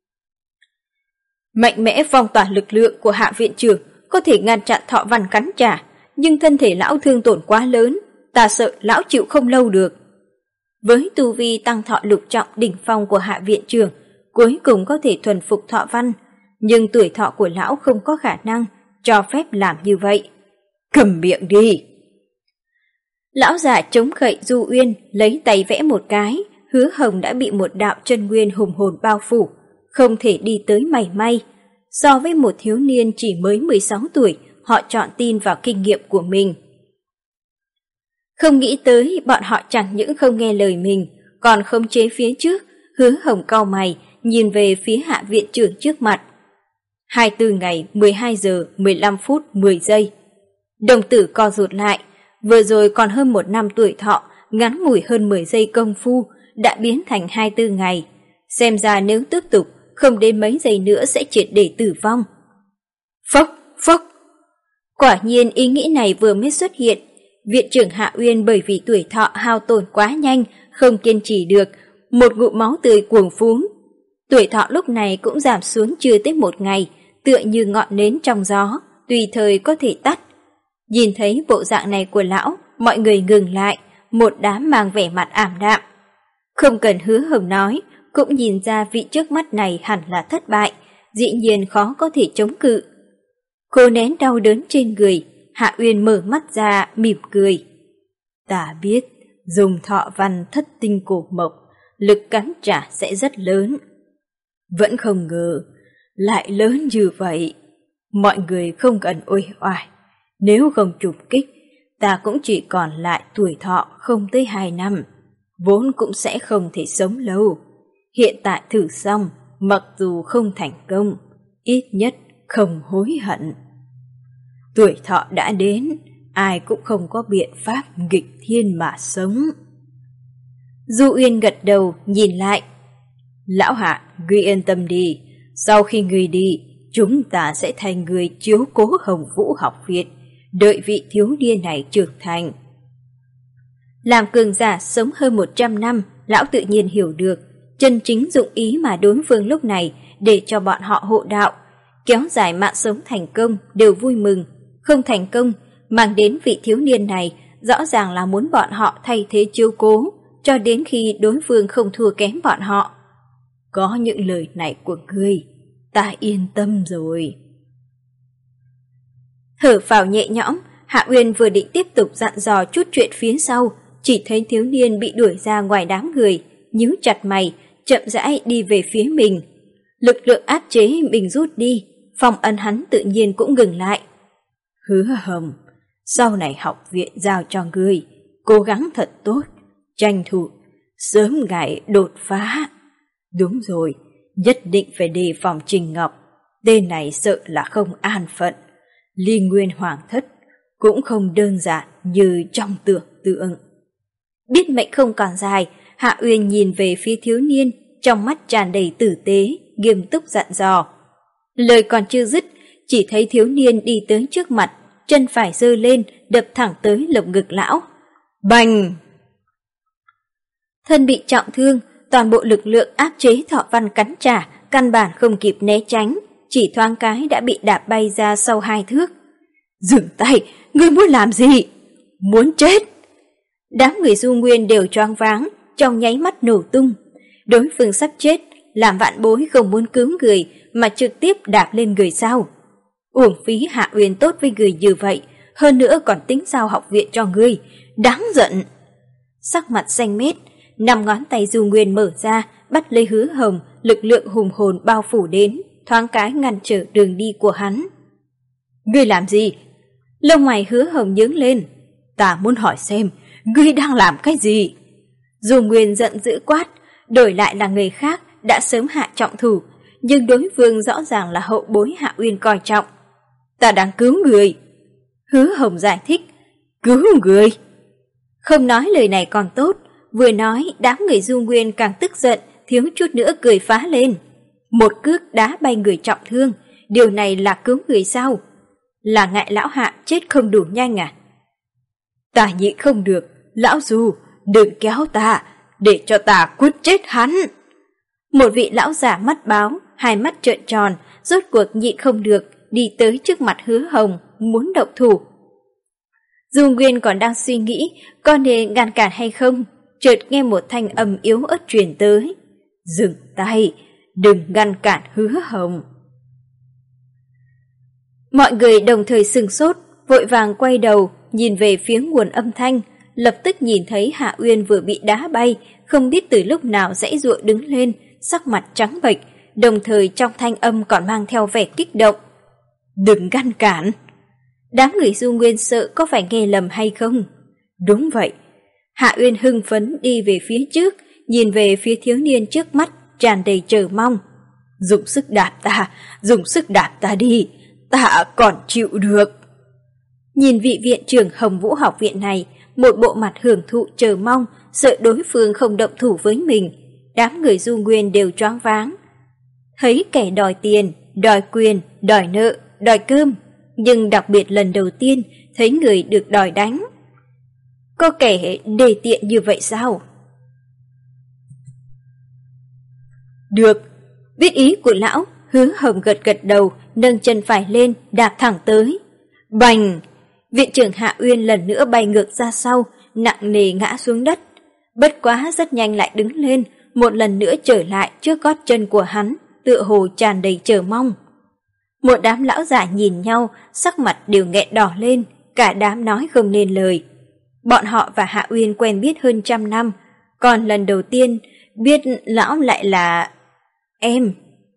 Speaker 1: Mạnh mẽ phong tỏa lực lượng của Hạ viện trưởng có thể ngăn chặn Thọ Văn cắn trả, nhưng thân thể lão thương tổn quá lớn, ta sợ lão chịu không lâu được. Với tu vi tăng thọ lục trọng đỉnh phong của Hạ viện trưởng, cuối cùng có thể thuần phục Thọ Văn, nhưng tuổi thọ của lão không có khả năng cho phép làm như vậy. Cầm miệng đi! Lão già chống khậy Du Uyên, lấy tay vẽ một cái, Hứa Hồng đã bị một đạo chân nguyên hùng hồn bao phủ, không thể đi tới mảy may. So với một thiếu niên chỉ mới mười sáu tuổi, họ chọn tin vào kinh nghiệm của mình. Không nghĩ tới bọn họ chẳng những không nghe lời mình, còn khống chế phía trước. Hứa Hồng cau mày, nhìn về phía Hạ viện trưởng trước mặt. hai mươi tư ngày, mười hai giờ, mười lăm phút, mười giây. Đồng tử co rụt lại, vừa rồi còn hơn một năm tuổi thọ, ngắn ngủi hơn mười giây công phu, đã biến thành hai mươi tư ngày. Xem ra nếu tiếp tục, không đến mấy giây nữa sẽ triệt để tử vong. Phốc, phốc! Quả nhiên ý nghĩ này vừa mới xuất hiện, viện trưởng Hạ Uyên bởi vì tuổi thọ hao tổn quá nhanh, không kiên trì được, một ngụm máu tươi cuồng phún. Tuổi thọ lúc này cũng giảm xuống chưa tới một ngày, tựa như ngọn nến trong gió, tùy thời có thể tắt. Nhìn thấy bộ dạng này của lão, mọi người ngừng lại, một đám mang vẻ mặt ảm đạm. Không cần Hứa Hồng nói, cũng nhìn ra vị trước mắt này hẳn là thất bại, dĩ nhiên khó có thể chống cự. Cô nén đau đớn trên người, Hạ Uyên mở mắt ra, mỉm cười. Ta biết, dùng Thọ Văn thất tinh cổ mộc, lực cắn trả sẽ rất lớn. Vẫn không ngờ, lại lớn như vậy. Mọi người không cần uể oải, nếu không chụp kích, ta cũng chỉ còn lại tuổi thọ không tới hai năm, vốn cũng sẽ không thể sống lâu. Hiện tại thử xong, mặc dù không thành công, ít nhất không hối hận. Tuổi thọ đã đến, ai cũng không có biện pháp nghịch thiên mà sống. Du Uyên gật đầu nhìn lại. Lão Hạ, ngươi yên tâm đi, sau khi ngươi đi, chúng ta sẽ thành người chiếu cố Hồng Vũ học viện, đợi vị thiếu niên này trưởng thành. Làm cường giả sống hơn một trăm năm, lão tự nhiên hiểu được, chân chính dụng ý mà đối phương lúc này để cho bọn họ hộ đạo, kéo dài mạng sống thành công đều vui mừng, không thành công, mang đến vị thiếu niên này rõ ràng là muốn bọn họ thay thế chiếu cố, cho đến khi đối phương không thua kém bọn họ. Có những lời này của ngươi, ta yên tâm rồi. Thở phào nhẹ nhõm, Hạ Uyên vừa định tiếp tục dặn dò chút chuyện phía sau, chỉ thấy thiếu niên bị đuổi ra ngoài đám người, nhíu chặt mày, chậm rãi đi về phía mình. Lực lượng áp chế mình rút đi, phong ấn hắn tự nhiên cũng ngừng lại. Hứa Hồng, sau này học viện giao cho ngươi, cố gắng thật tốt, tranh thủ, sớm ngày đột phá. Đúng rồi, nhất định phải đề phòng Trình Ngọc, tên này sợ là không an phận. Ly Nguyên Hoàng thất cũng không đơn giản như trong tưởng tượng. Biết mệnh không còn dài, Hạ Uyên nhìn về phía thiếu niên, trong mắt tràn đầy tử tế, nghiêm túc dặn dò. Lời còn chưa dứt, chỉ thấy thiếu niên đi tới trước mặt, chân phải giơ lên, đập thẳng tới lồng ngực lão. Bành! Thân bị trọng thương, toàn bộ lực lượng áp chế Thọ Văn cắn trả, căn bản không kịp né tránh, chỉ thoáng cái đã bị đạp bay ra sau hai thước. Dừng tay, ngươi muốn làm gì? Muốn chết! Đám người Du Nguyên đều choáng váng, trong nháy mắt nổ tung. Đối phương sắp chết, làm vạn bối không muốn cứu người mà trực tiếp đạp lên người sau. Uổng phí Hạ Uyên tốt với người như vậy, hơn nữa còn tính giao học viện cho ngươi, đáng giận. Sắc mặt xanh mét, năm ngón tay Du Nguyên mở ra, bắt lấy Hứa Hồng, lực lượng hùng hồn bao phủ đến, thoáng cái ngăn trở đường đi của hắn. Ngươi làm gì? Lông mày Hứa Hồng nhướng lên. Ta muốn hỏi xem, ngươi đang làm cái gì? Du Nguyên giận dữ quát, đổi lại là người khác đã sớm hạ trọng thủ, nhưng đối phương rõ ràng là hậu bối Hạ Uyên coi trọng. Ta đang cứu người. Hứa Hồng giải thích. Cứu người? Không nói lời này còn tốt, vừa nói đám người Du Nguyên càng tức giận, thiếu chút nữa cười phá lên. Một cước đá bay người trọng thương, điều này là cứu người sao? Là ngại lão Hạ chết không đủ nhanh à? Ta nhịn không được, lão Du, đừng kéo ta, để cho ta quất chết hắn. Một vị lão giả mắt báo, hai mắt trợn tròn, rốt cuộc nhịn không được, đi tới trước mặt Hứa Hồng, muốn động thủ. Du Nguyên còn đang suy nghĩ có nên ngăn cản hay không, chợt nghe một thanh âm yếu ớt truyền tới. Dừng tay, đừng ngăn cản Hứa Hồng. Mọi người đồng thời sửng sốt, vội vàng quay đầu, nhìn về phía nguồn âm thanh, lập tức nhìn thấy Hạ Uyên vừa bị đá bay, không biết từ lúc nào giãy giụa đứng lên, sắc mặt trắng bệch, đồng thời trong thanh âm còn mang theo vẻ kích động. Đừng ngăn cản. Đám người Du Nguyên sợ có phải nghe lầm hay không? Đúng vậy. Hạ Uyên hưng phấn đi về phía trước, nhìn về phía thiếu niên trước mắt, tràn đầy chờ mong. Dùng sức đạp ta, dùng sức đạp ta đi, ta còn chịu được. Nhìn vị viện trưởng Hồng Vũ học viện này, một bộ mặt hưởng thụ chờ mong, sợ đối phương không động thủ với mình, đám người Du Nguyên đều choáng váng. Thấy kẻ đòi tiền, đòi quyền, đòi nợ, đòi cơm, nhưng đặc biệt lần đầu tiên thấy người được đòi đánh. Có kẻ đề tiện như vậy sao? Được, biết ý của lão, Hứa Hồng gật gật đầu, nâng chân phải lên, đạp thẳng tới. Bành! Viện trưởng Hạ Uyên lần nữa bay ngược ra sau, nặng nề ngã xuống đất. Bất quá rất nhanh lại đứng lên, một lần nữa trở lại trước gót chân của hắn, tựa hồ tràn đầy chờ mong. Một đám lão giả nhìn nhau, sắc mặt đều nghẹn đỏ lên, cả đám nói không nên lời. Bọn họ và Hạ Uyên quen biết hơn trăm năm, còn lần đầu tiên biết lão lại là... em.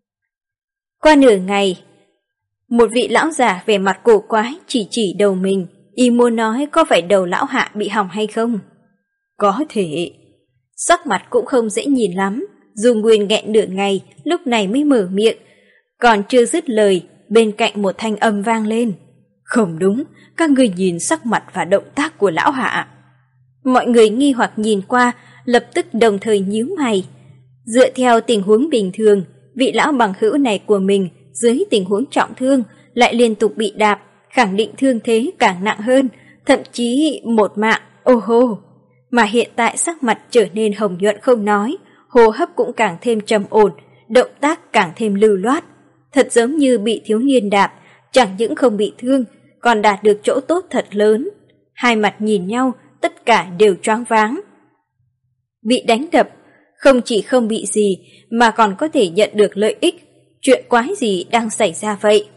Speaker 1: Qua nửa ngày, một vị lão giả vẻ mặt cổ quái chỉ chỉ đầu mình, y muốn nói có phải đầu lão Hạ bị hỏng hay không? Có thể. Sắc mặt cũng không dễ nhìn lắm, Du Nguyên nghẹn nửa ngày, lúc này mới mở miệng. Còn chưa dứt lời, bên cạnh một thanh âm vang lên. Không đúng, các người nhìn sắc mặt và động tác của lão Hạ. Mọi người nghi hoặc nhìn qua, lập tức đồng thời nhíu mày. Dựa theo tình huống bình thường, vị lão bằng hữu này của mình dưới tình huống trọng thương lại liên tục bị đạp, khẳng định thương thế càng nặng hơn, thậm chí một mạng, ô hô. Mà hiện tại sắc mặt trở nên hồng nhuận không nói, hô hấp cũng càng thêm trầm ổn, động tác càng thêm lưu loát. Thật giống như bị thiếu niên đạp, chẳng những không bị thương, còn đạt được chỗ tốt thật lớn. Hai mặt nhìn nhau, tất cả đều choáng váng. Bị đánh đập, không chỉ không bị gì mà còn có thể nhận được lợi ích. Chuyện quái gì đang xảy ra vậy?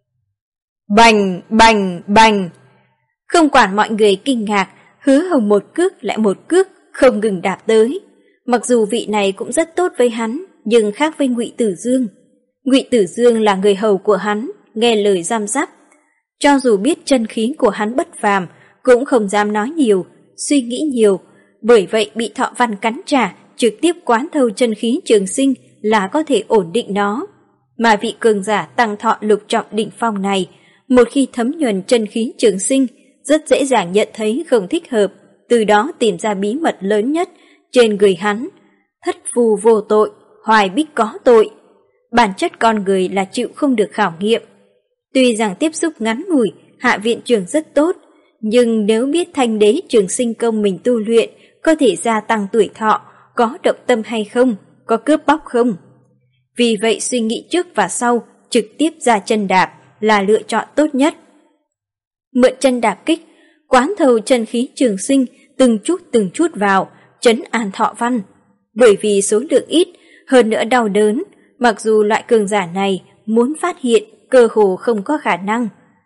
Speaker 1: Bành, bành, bành. Không quản mọi người kinh ngạc, Hứa Hồng một cước lại một cước không ngừng đạp tới. Mặc dù vị này cũng rất tốt với hắn, nhưng khác với Ngụy Tử Dương. Ngụy Tử Dương là người hầu của hắn, nghe lời giam giáp. Cho dù biết chân khí của hắn bất phàm, cũng không dám nói nhiều, suy nghĩ nhiều. Bởi vậy bị Thọ Văn cắn trả, trực tiếp quán thâu chân khí trường sinh là có thể ổn định nó. Mà vị cường giả tăng thọ lục trọng đỉnh phong này, một khi thấm nhuần chân khí trường sinh, rất dễ dàng nhận thấy không thích hợp, từ đó tìm ra bí mật lớn nhất trên người hắn. Thất phu vô tội, hoài bích có tội. Bản chất con người là chịu không được khảo nghiệm. Tuy rằng tiếp xúc ngắn ngủi, Hạ viện trưởng rất tốt, nhưng nếu biết thanh đế trường sinh công mình tu luyện có thể gia tăng tuổi thọ, có động tâm hay không, có cướp bóc không. Vì vậy suy nghĩ trước và sau, trực tiếp ra chân đạp là lựa chọn tốt nhất. Mượn chân đạp kích, quán thâu chân khí trường sinh từng chút từng chút vào, trấn an Thọ Văn. Bởi vì số lượng ít, hơn nữa đau đớn, mặc dù loại cường giả này muốn phát hiện cơ hồ không có khả năng.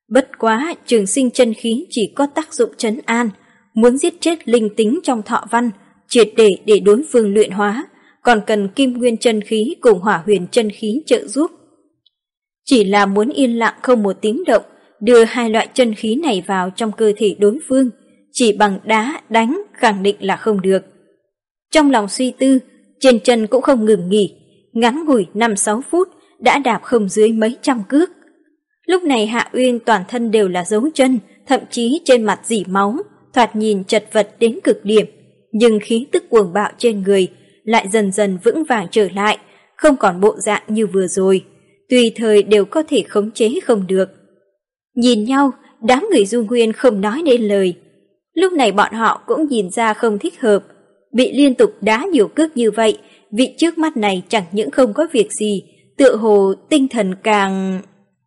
Speaker 1: Bất quá trường sinh chân khí chỉ có tác dụng trấn an, muốn giết chết linh tính trong Thọ Văn, triệt để để đối phương luyện hóa, còn cần kim nguyên chân khí cùng hỏa huyền chân khí trợ giúp. Chỉ là muốn yên lặng không một tiếng động, đưa hai loại chân khí này vào trong cơ thể đối phương, chỉ bằng đá đánh khẳng định là không được. Trong lòng suy tư, trên chân cũng không ngừng nghỉ, ngắn ngủi năm sáu phút đã đạp không dưới mấy trăm cước. Lúc này Hạ Uyên toàn thân đều là dấu chân, thậm chí trên mặt rỉ máu, thoạt nhìn chật vật đến cực điểm, nhưng khí tức cuồng bạo trên người lại dần dần vững vàng trở lại, không còn bộ dạng như vừa rồi, tùy thời đều có thể khống chế không được. Nhìn nhau, đám người Du Nguyên không nói nên lời. Lúc này bọn họ cũng nhìn ra không thích hợp, bị liên tục đá nhiều cước như vậy, vị trước mắt này chẳng những không có việc gì, tựa hồ tinh thần càng...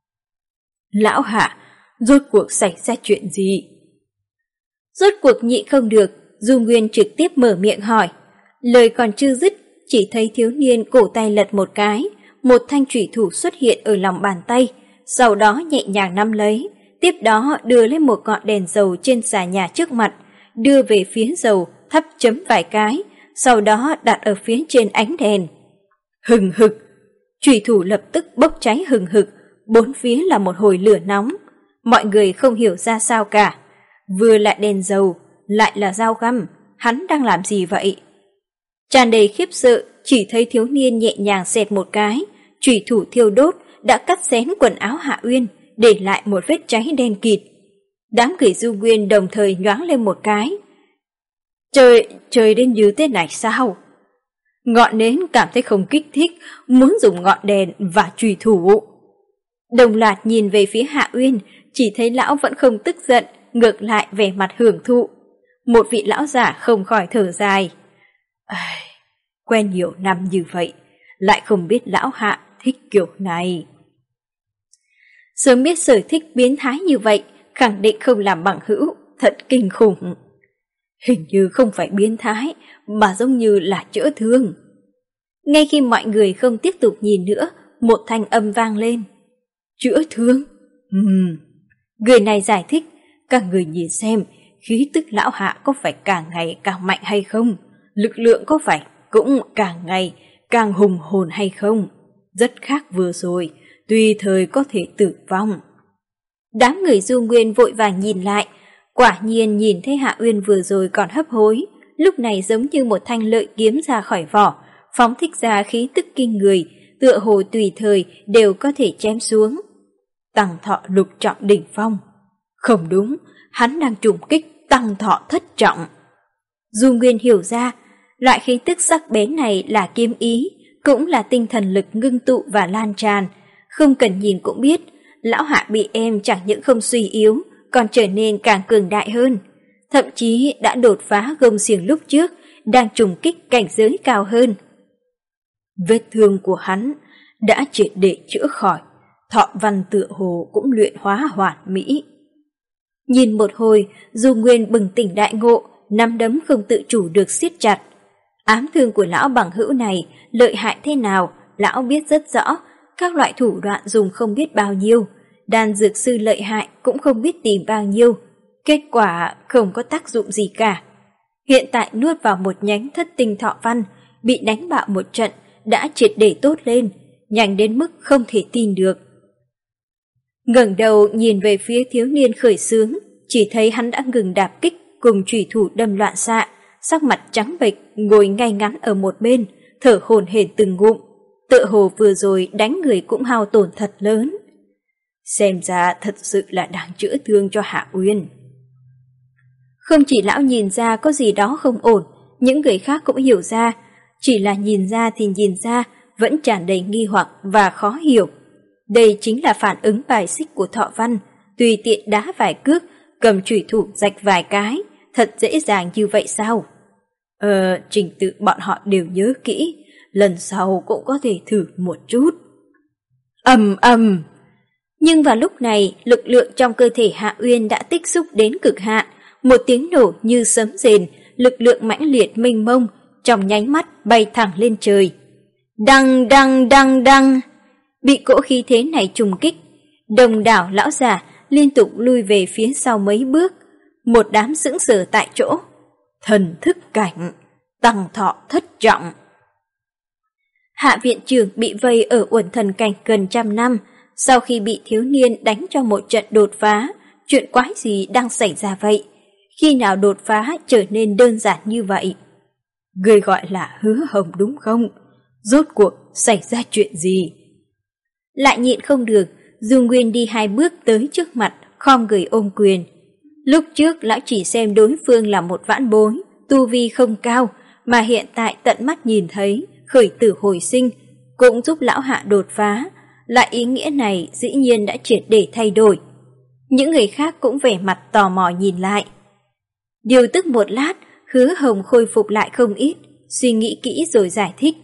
Speaker 1: Lão Hạ, rốt cuộc xảy ra chuyện gì? Rốt cuộc nhịn không được, Du Nguyên trực tiếp mở miệng hỏi. Lời còn chưa dứt, chỉ thấy thiếu niên cổ tay lật một cái, một thanh chủy thủ xuất hiện ở lòng bàn tay, sau đó nhẹ nhàng nắm lấy, tiếp đó đưa lên một ngọn đèn dầu trên xà nhà trước mặt, đưa về phía dầu, thắp chấm vài cái, sau đó đặt ở phía trên ánh đèn. Hừng hực, chủy thủ lập tức bốc cháy hừng hực, bốn phía là một hồi lửa nóng. Mọi người không hiểu ra sao cả, vừa lại đèn dầu, lại là dao găm, hắn đang làm gì vậy? Tràn đầy khiếp sợ, chỉ thấy thiếu niên nhẹ nhàng xẹt một cái, chủy thủ thiêu đốt đã cắt xén quần áo Hạ Uyên, để lại một vết cháy đen kịt. Đám người Du Nguyên đồng thời nhoáng lên một cái. Trời, trời đến như thế này sao? Ngọn nến cảm thấy không kích thích, muốn dùng ngọn đèn và chùy thủ. Đồng loạt nhìn về phía Hạ Uyên, chỉ thấy lão vẫn không tức giận, ngược lại vẻ mặt hưởng thụ. Một vị lão giả không khỏi thở dài. À, quen nhiều năm như vậy, lại không biết lão Hạ thích kiểu này. Sớm biết sở thích biến thái như vậy, khẳng định không làm bằng hữu, thật kinh khủng. Hình như không phải biến thái, mà giống như là chữa thương. Ngay khi mọi người không tiếp tục nhìn nữa, một thanh âm vang lên. Chữa thương? Ừm. Người này giải thích, các người nhìn xem, khí tức lão Hạ có phải càng ngày càng mạnh hay không? Lực lượng có phải cũng càng ngày càng hùng hồn hay không? Rất khác vừa rồi, tùy thời có thể tử vong. Đám người Du Nguyên vội vàng nhìn lại, quả nhiên nhìn thấy Hạ Uyên vừa rồi còn hấp hối, lúc này giống như một thanh lợi kiếm ra khỏi vỏ, phóng thích ra khí tức kinh người, tựa hồ tùy thời đều có thể chém xuống. Tăng thọ lục trọng đỉnh phong. Không đúng, hắn đang trùng kích tăng thọ thất trọng. Du Nguyên hiểu ra, loại khí tức sắc bén này là kiếm ý, cũng là tinh thần lực ngưng tụ và lan tràn. Không cần nhìn cũng biết, lão Hạ bị em chẳng những không suy yếu, còn trở nên càng cường đại hơn. Thậm chí đã đột phá gông xiềng lúc trước, đang trùng kích cảnh giới cao hơn. Vết thương của hắn đã triệt để chữa khỏi, Thọ Văn tựa hồ cũng luyện hóa hoàn mỹ. Nhìn một hồi, Du Nguyên bừng tỉnh đại ngộ, nắm đấm không tự chủ được siết chặt. Ám thương của lão bằng hữu này lợi hại thế nào, lão biết rất rõ, các loại thủ đoạn dùng không biết bao nhiêu, đan dược sư lợi hại cũng không biết tìm bao nhiêu, kết quả không có tác dụng gì cả. Hiện tại nuốt vào một nhánh thất tinh Thọ Văn, bị đánh bạo một trận, đã triệt để tốt lên, nhanh đến mức không thể tin được. Ngẩng đầu nhìn về phía thiếu niên khởi xướng, chỉ thấy hắn đã ngừng đạp kích cùng chủy thủ đâm loạn xạ, sắc mặt trắng bệch ngồi ngay ngắn ở một bên, thở hổn hển từng ngụm, tựa hồ vừa rồi đánh người cũng hao tổn thật lớn. Xem ra thật sự là đang chữa thương cho Hạ Uyên. Không chỉ lão nhìn ra có gì đó không ổn, những người khác cũng hiểu ra, chỉ là nhìn ra thì nhìn ra vẫn tràn đầy nghi hoặc và khó hiểu. Đây chính là phản ứng bài xích của Thọ Văn, tùy tiện đá vài cước, cầm chủy thủ rạch vài cái, thật dễ dàng như vậy sao? Ờ, trình tự bọn họ đều nhớ kỹ, lần sau cũng có thể thử một chút. Ầm ầm. Nhưng vào lúc này, lực lượng trong cơ thể Hạ Uyên đã tích xúc đến cực hạn, một tiếng nổ như sấm rền, lực lượng mãnh liệt mênh mông, trong nháy mắt bay thẳng lên trời. Đăng đăng đăng đăng. Bị cỗ khí thế này trùng kích, đông đảo lão già liên tục lui về phía sau mấy bước, một đám sững sờ tại chỗ. Thần thức cảnh, tăng thọ thất trọng. Hạ viện trưởng bị vây ở uẩn thần cảnh gần trăm năm, sau khi bị thiếu niên đánh cho một trận đột phá, chuyện quái gì đang xảy ra vậy? Khi nào đột phá trở nên đơn giản như vậy? Người gọi là Hứa Hồng đúng không? Rốt cuộc xảy ra chuyện gì? Lại nhịn không được, Du Nguyên đi hai bước tới trước mặt, khom người ôm quyền. Lúc trước lão chỉ xem đối phương là một vãn bối, tu vi không cao, mà hiện tại tận mắt nhìn thấy, khởi tử hồi sinh, cũng giúp lão Hạ đột phá, lại ý nghĩa này dĩ nhiên đã triệt để thay đổi. Những người khác cũng vẻ mặt tò mò nhìn lại. Điều tức một lát, Hứa Hồng khôi phục lại không ít, suy nghĩ kỹ rồi giải thích.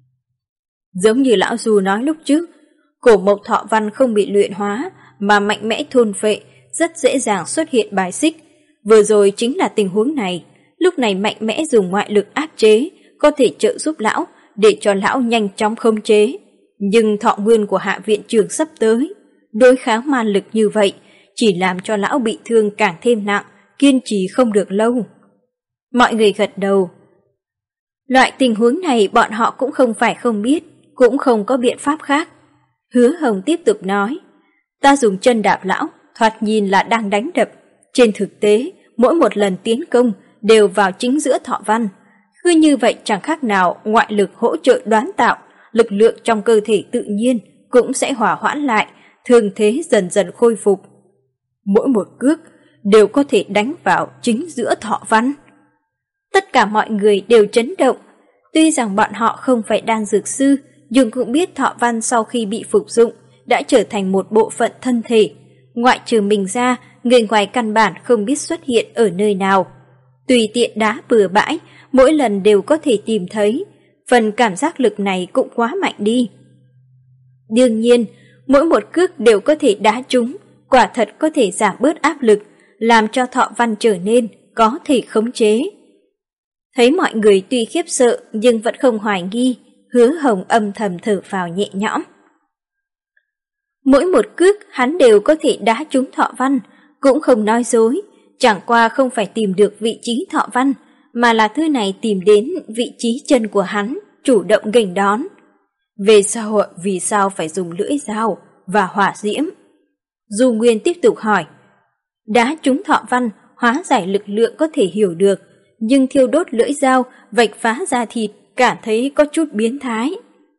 Speaker 1: Giống như lão Du nói lúc trước, cổ mộc thọ văn không bị luyện hóa mà mạnh mẽ thôn phệ, rất dễ dàng xuất hiện bài xích. Vừa rồi chính là tình huống này, lúc này mạnh mẽ dùng ngoại lực áp chế, có thể trợ giúp lão để cho lão nhanh chóng khống chế. Nhưng thọ nguyên của Hạ viện trưởng sắp tới, đối kháng man lực như vậy chỉ làm cho lão bị thương càng thêm nặng, kiên trì không được lâu. Mọi người gật đầu. Loại tình huống này bọn họ cũng không phải không biết, cũng không có biện pháp khác. Hứa Hồng tiếp tục nói, ta dùng chân đạp lão, thoạt nhìn là đang đánh đập. Trên thực tế, mỗi một lần tiến công đều vào chính giữa thọ văn. Cứ như vậy chẳng khác nào ngoại lực hỗ trợ đoán tạo, lực lượng trong cơ thể tự nhiên cũng sẽ hòa hoãn lại, thương thế dần dần khôi phục. Mỗi một cước đều có thể đánh vào chính giữa thọ văn. Tất cả mọi người đều chấn động. Tuy rằng bọn họ không phải đan dược sư, nhưng cũng biết thọ văn sau khi bị phục dụng đã trở thành một bộ phận thân thể. Ngoại trừ mình ra, người ngoài căn bản không biết xuất hiện ở nơi nào. Tùy tiện đá bừa bãi, mỗi lần đều có thể tìm thấy. Phần cảm giác lực này cũng quá mạnh đi. Đương nhiên, mỗi một cước đều có thể đá trúng, quả thật có thể giảm bớt áp lực, làm cho thọ văn trở nên có thể khống chế. Thấy mọi người tuy khiếp sợ nhưng vẫn không hoài nghi, Hứa Hồng âm thầm thở phào nhẹ nhõm. Mỗi một cước hắn đều có thể đá trúng thọ văn, cũng không nói dối, chẳng qua không phải tìm được vị trí thọ văn, mà là thứ này tìm đến vị trí chân của hắn, chủ động nghênh đón. Về sau, vì sao phải dùng lưỡi dao và hỏa diễm? Du Nguyên tiếp tục hỏi. Đá trúng thọ văn, hóa giải lực lượng có thể hiểu được, nhưng thiêu đốt lưỡi dao, vạch phá da thịt, cảm thấy có chút biến thái.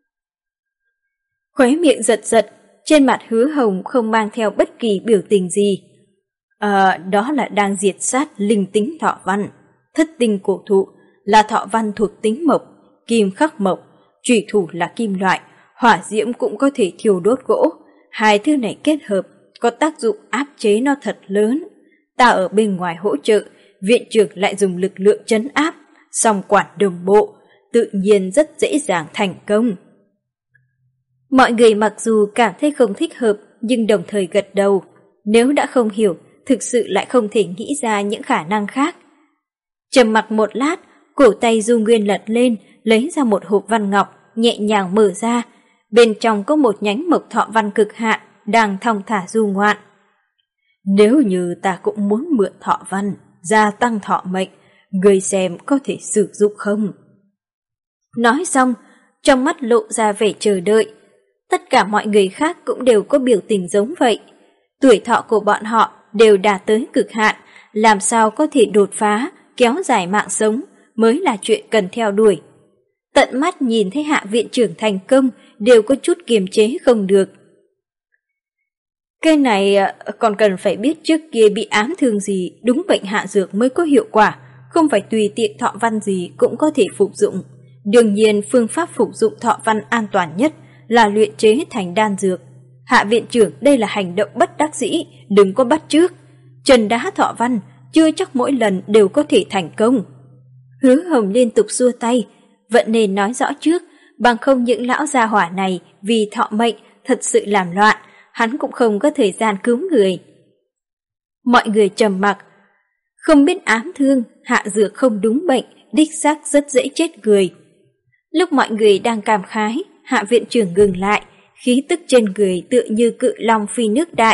Speaker 1: Khóe miệng giật giật, trên mặt Hứa Hồng không mang theo bất kỳ biểu tình gì. À, đó là đang diệt sát linh tính thọ văn. Thất tinh cổ thụ là thọ văn thuộc tính mộc, kim khắc mộc, chủy thủ là kim loại, hỏa diễm cũng có thể thiêu đốt gỗ. Hai thứ này kết hợp có tác dụng áp chế nó thật lớn. Ta ở bên ngoài hỗ trợ, viện trưởng lại dùng lực lượng trấn áp, song quản đồng bộ, tự nhiên rất dễ dàng thành công. Mọi người mặc dù cảm thấy không thích hợp, nhưng đồng thời gật đầu. Nếu đã không hiểu, thực sự lại không thể nghĩ ra những khả năng khác. Trầm mặc một lát, cổ tay Du Nguyên lật lên, lấy ra một hộp văn ngọc, nhẹ nhàng mở ra. Bên trong có một nhánh mộc thọ văn cực hạn, đang thong thả du ngoạn. Nếu như ta cũng muốn mượn thọ văn, gia tăng thọ mệnh, người xem có thể sử dụng không? Nói xong, trong mắt lộ ra vẻ chờ đợi. Tất cả mọi người khác cũng đều có biểu tình giống vậy. Tuổi thọ của bọn họ đều đạt tới cực hạn, làm sao có thể đột phá, kéo dài mạng sống mới là chuyện cần theo đuổi. Tận mắt nhìn thấy Hạ viện trưởng thành công đều có chút kiềm chế không được. Cái này còn cần phải biết trước kia bị ám thương gì, đúng bệnh hạ dược mới có hiệu quả, không phải tùy tiện thọ văn gì cũng có thể phục dụng. Đương nhiên phương pháp phục dụng thọ văn an toàn nhất là luyện chế thành đan dược. Hạ viện trưởng, đây là hành động bất đắc dĩ, đừng có bắt chước. Trần đá thọ văn, chưa chắc mỗi lần đều có thể thành công. Hứa Hồng liên tục xua tay, vẫn nên nói rõ trước, bằng không những lão gia hỏa này vì thọ mệnh thật sự làm loạn, hắn cũng không có thời gian cứu người. Mọi người trầm mặc, không biết ám thương, hạ dược không đúng bệnh, đích xác rất dễ chết người. Lúc mọi người đang cảm khái, Hạ viện trưởng ngừng lại, khí tức trên người tựa như cự long phi nước đại,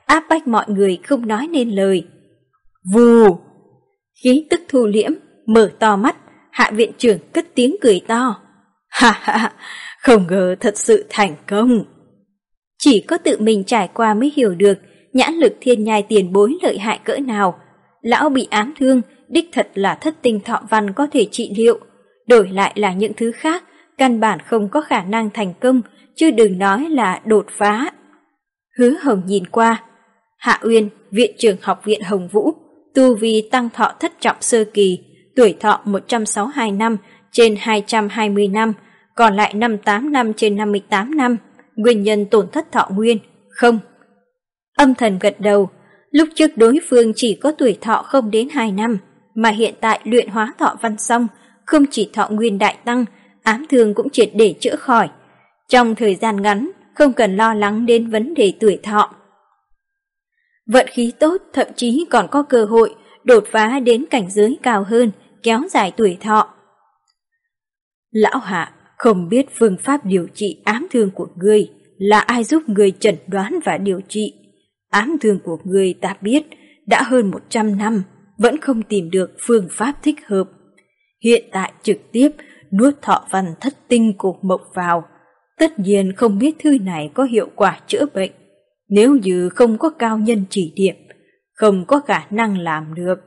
Speaker 1: áp bách mọi người không nói nên lời. Vù! Khí tức thu liễm, mở to mắt, Hạ viện trưởng cất tiếng cười to. Ha ha, không ngờ thật sự thành công. Chỉ có tự mình trải qua mới hiểu được nhãn lực thiên nhai tiền bối lợi hại cỡ nào. Lão bị ám thương, đích thật là thất tinh thọ văn có thể trị liệu, đổi lại là những thứ khác, căn bản không có khả năng thành công, chứ đừng nói là đột phá. Hứa Hồng nhìn qua, Hạ Uyên, viện trưởng học viện Hồng Vũ, tu vi tăng thọ thất trọng sơ kỳ, tuổi thọ một trăm sáu mươi hai năm trên hai trăm hai mươi năm, còn lại năm mươi tám năm trên năm mươi tám năm, nguyên nhân tổn thất thọ nguyên, không. Âm thần gật đầu, lúc trước đối phương chỉ có tuổi thọ không đến hai năm, mà hiện tại luyện hóa thọ văn xong, không chỉ thọ nguyên đại tăng, ám thương cũng triệt để chữa khỏi. Trong thời gian ngắn, không cần lo lắng đến vấn đề tuổi thọ. Vận khí tốt thậm chí còn có cơ hội đột phá đến cảnh giới cao hơn, kéo dài tuổi thọ. Lão Hạ, không biết phương pháp điều trị ám thương của ngươi là ai giúp ngươi chẩn đoán và điều trị. Ám thương của ngươi ta biết đã hơn một trăm năm, vẫn không tìm được phương pháp thích hợp. Hiện tại trực tiếp nuốt thọ văn thất tinh cục mộc vào, tất nhiên không biết thư này có hiệu quả chữa bệnh. Nếu như không có cao nhân chỉ điểm, không có khả năng làm được.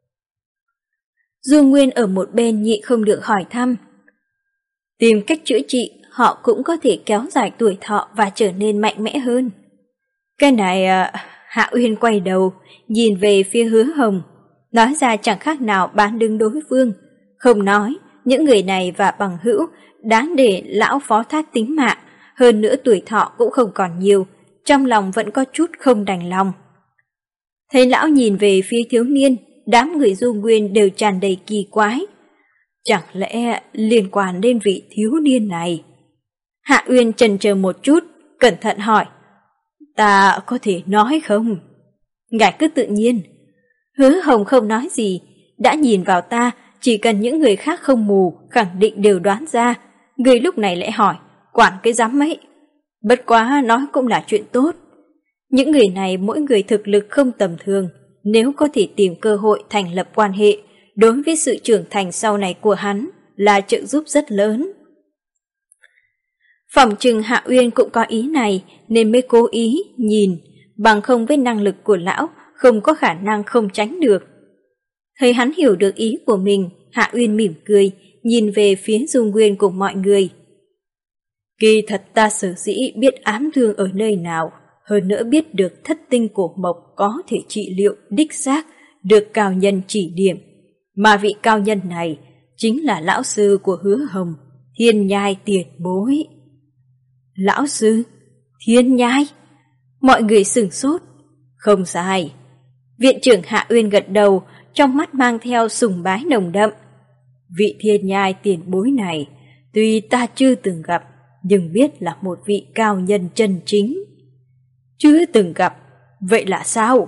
Speaker 1: Du Nguyên ở một bên nhịn không được hỏi thăm. Tìm cách chữa trị, họ cũng có thể kéo dài tuổi thọ và trở nên mạnh mẽ hơn. Cái này, à, Hạ Uyên quay đầu, nhìn về phía Hứa Hồng, nói ra chẳng khác nào bán đứng đối phương. Không nói, những người này và bằng hữu đáng để lão phó thác tính mạng, hơn nữa tuổi thọ cũng không còn nhiều, trong lòng vẫn có chút không đành lòng. Thấy lão nhìn về phía thiếu niên, đám người Du Nguyên đều tràn đầy kỳ quái. Chẳng lẽ liên quan đến vị thiếu niên này? Hạ Uyên chần chờ một chút, cẩn thận hỏi. Ta có thể nói không? Ngài cứ tự nhiên. Hứa Hồng không nói gì, đã nhìn vào ta, chỉ cần những người khác không mù, khẳng định đều đoán ra. Người lúc này lại hỏi, quản cái dám ấy. Bất quá nói cũng là chuyện tốt. Những người này mỗi người thực lực không tầm thường, nếu có thể tìm cơ hội thành lập quan hệ, đối với sự trưởng thành sau này của hắn là trợ giúp rất lớn. Phỏng chừng Hạ Uyên cũng có ý này nên mới cố ý nhìn, bằng không với năng lực của lão không có khả năng không tránh được. Thấy hắn hiểu được ý của mình, Hạ Uyên mỉm cười, nhìn về phía Du Nguyên cùng mọi người. Kỳ thật ta sở dĩ biết ám thương ở nơi nào, hơn nữa biết được thất tinh cổ mộc có thể trị liệu đích xác, được cao nhân chỉ điểm. Mà vị cao nhân này chính là lão sư của Hứa Hồng, Thiên Nhai tiền bối. Lão sư? Thiên Nhai? Mọi người sửng sốt. Không sai. Viện trưởng Hạ Uyên gật đầu, trong mắt mang theo sùng bái nồng đậm. Vị Thiên Nhai tiền bối này, tuy ta chưa từng gặp, nhưng biết là một vị cao nhân chân chính. Chưa từng gặp, vậy là sao?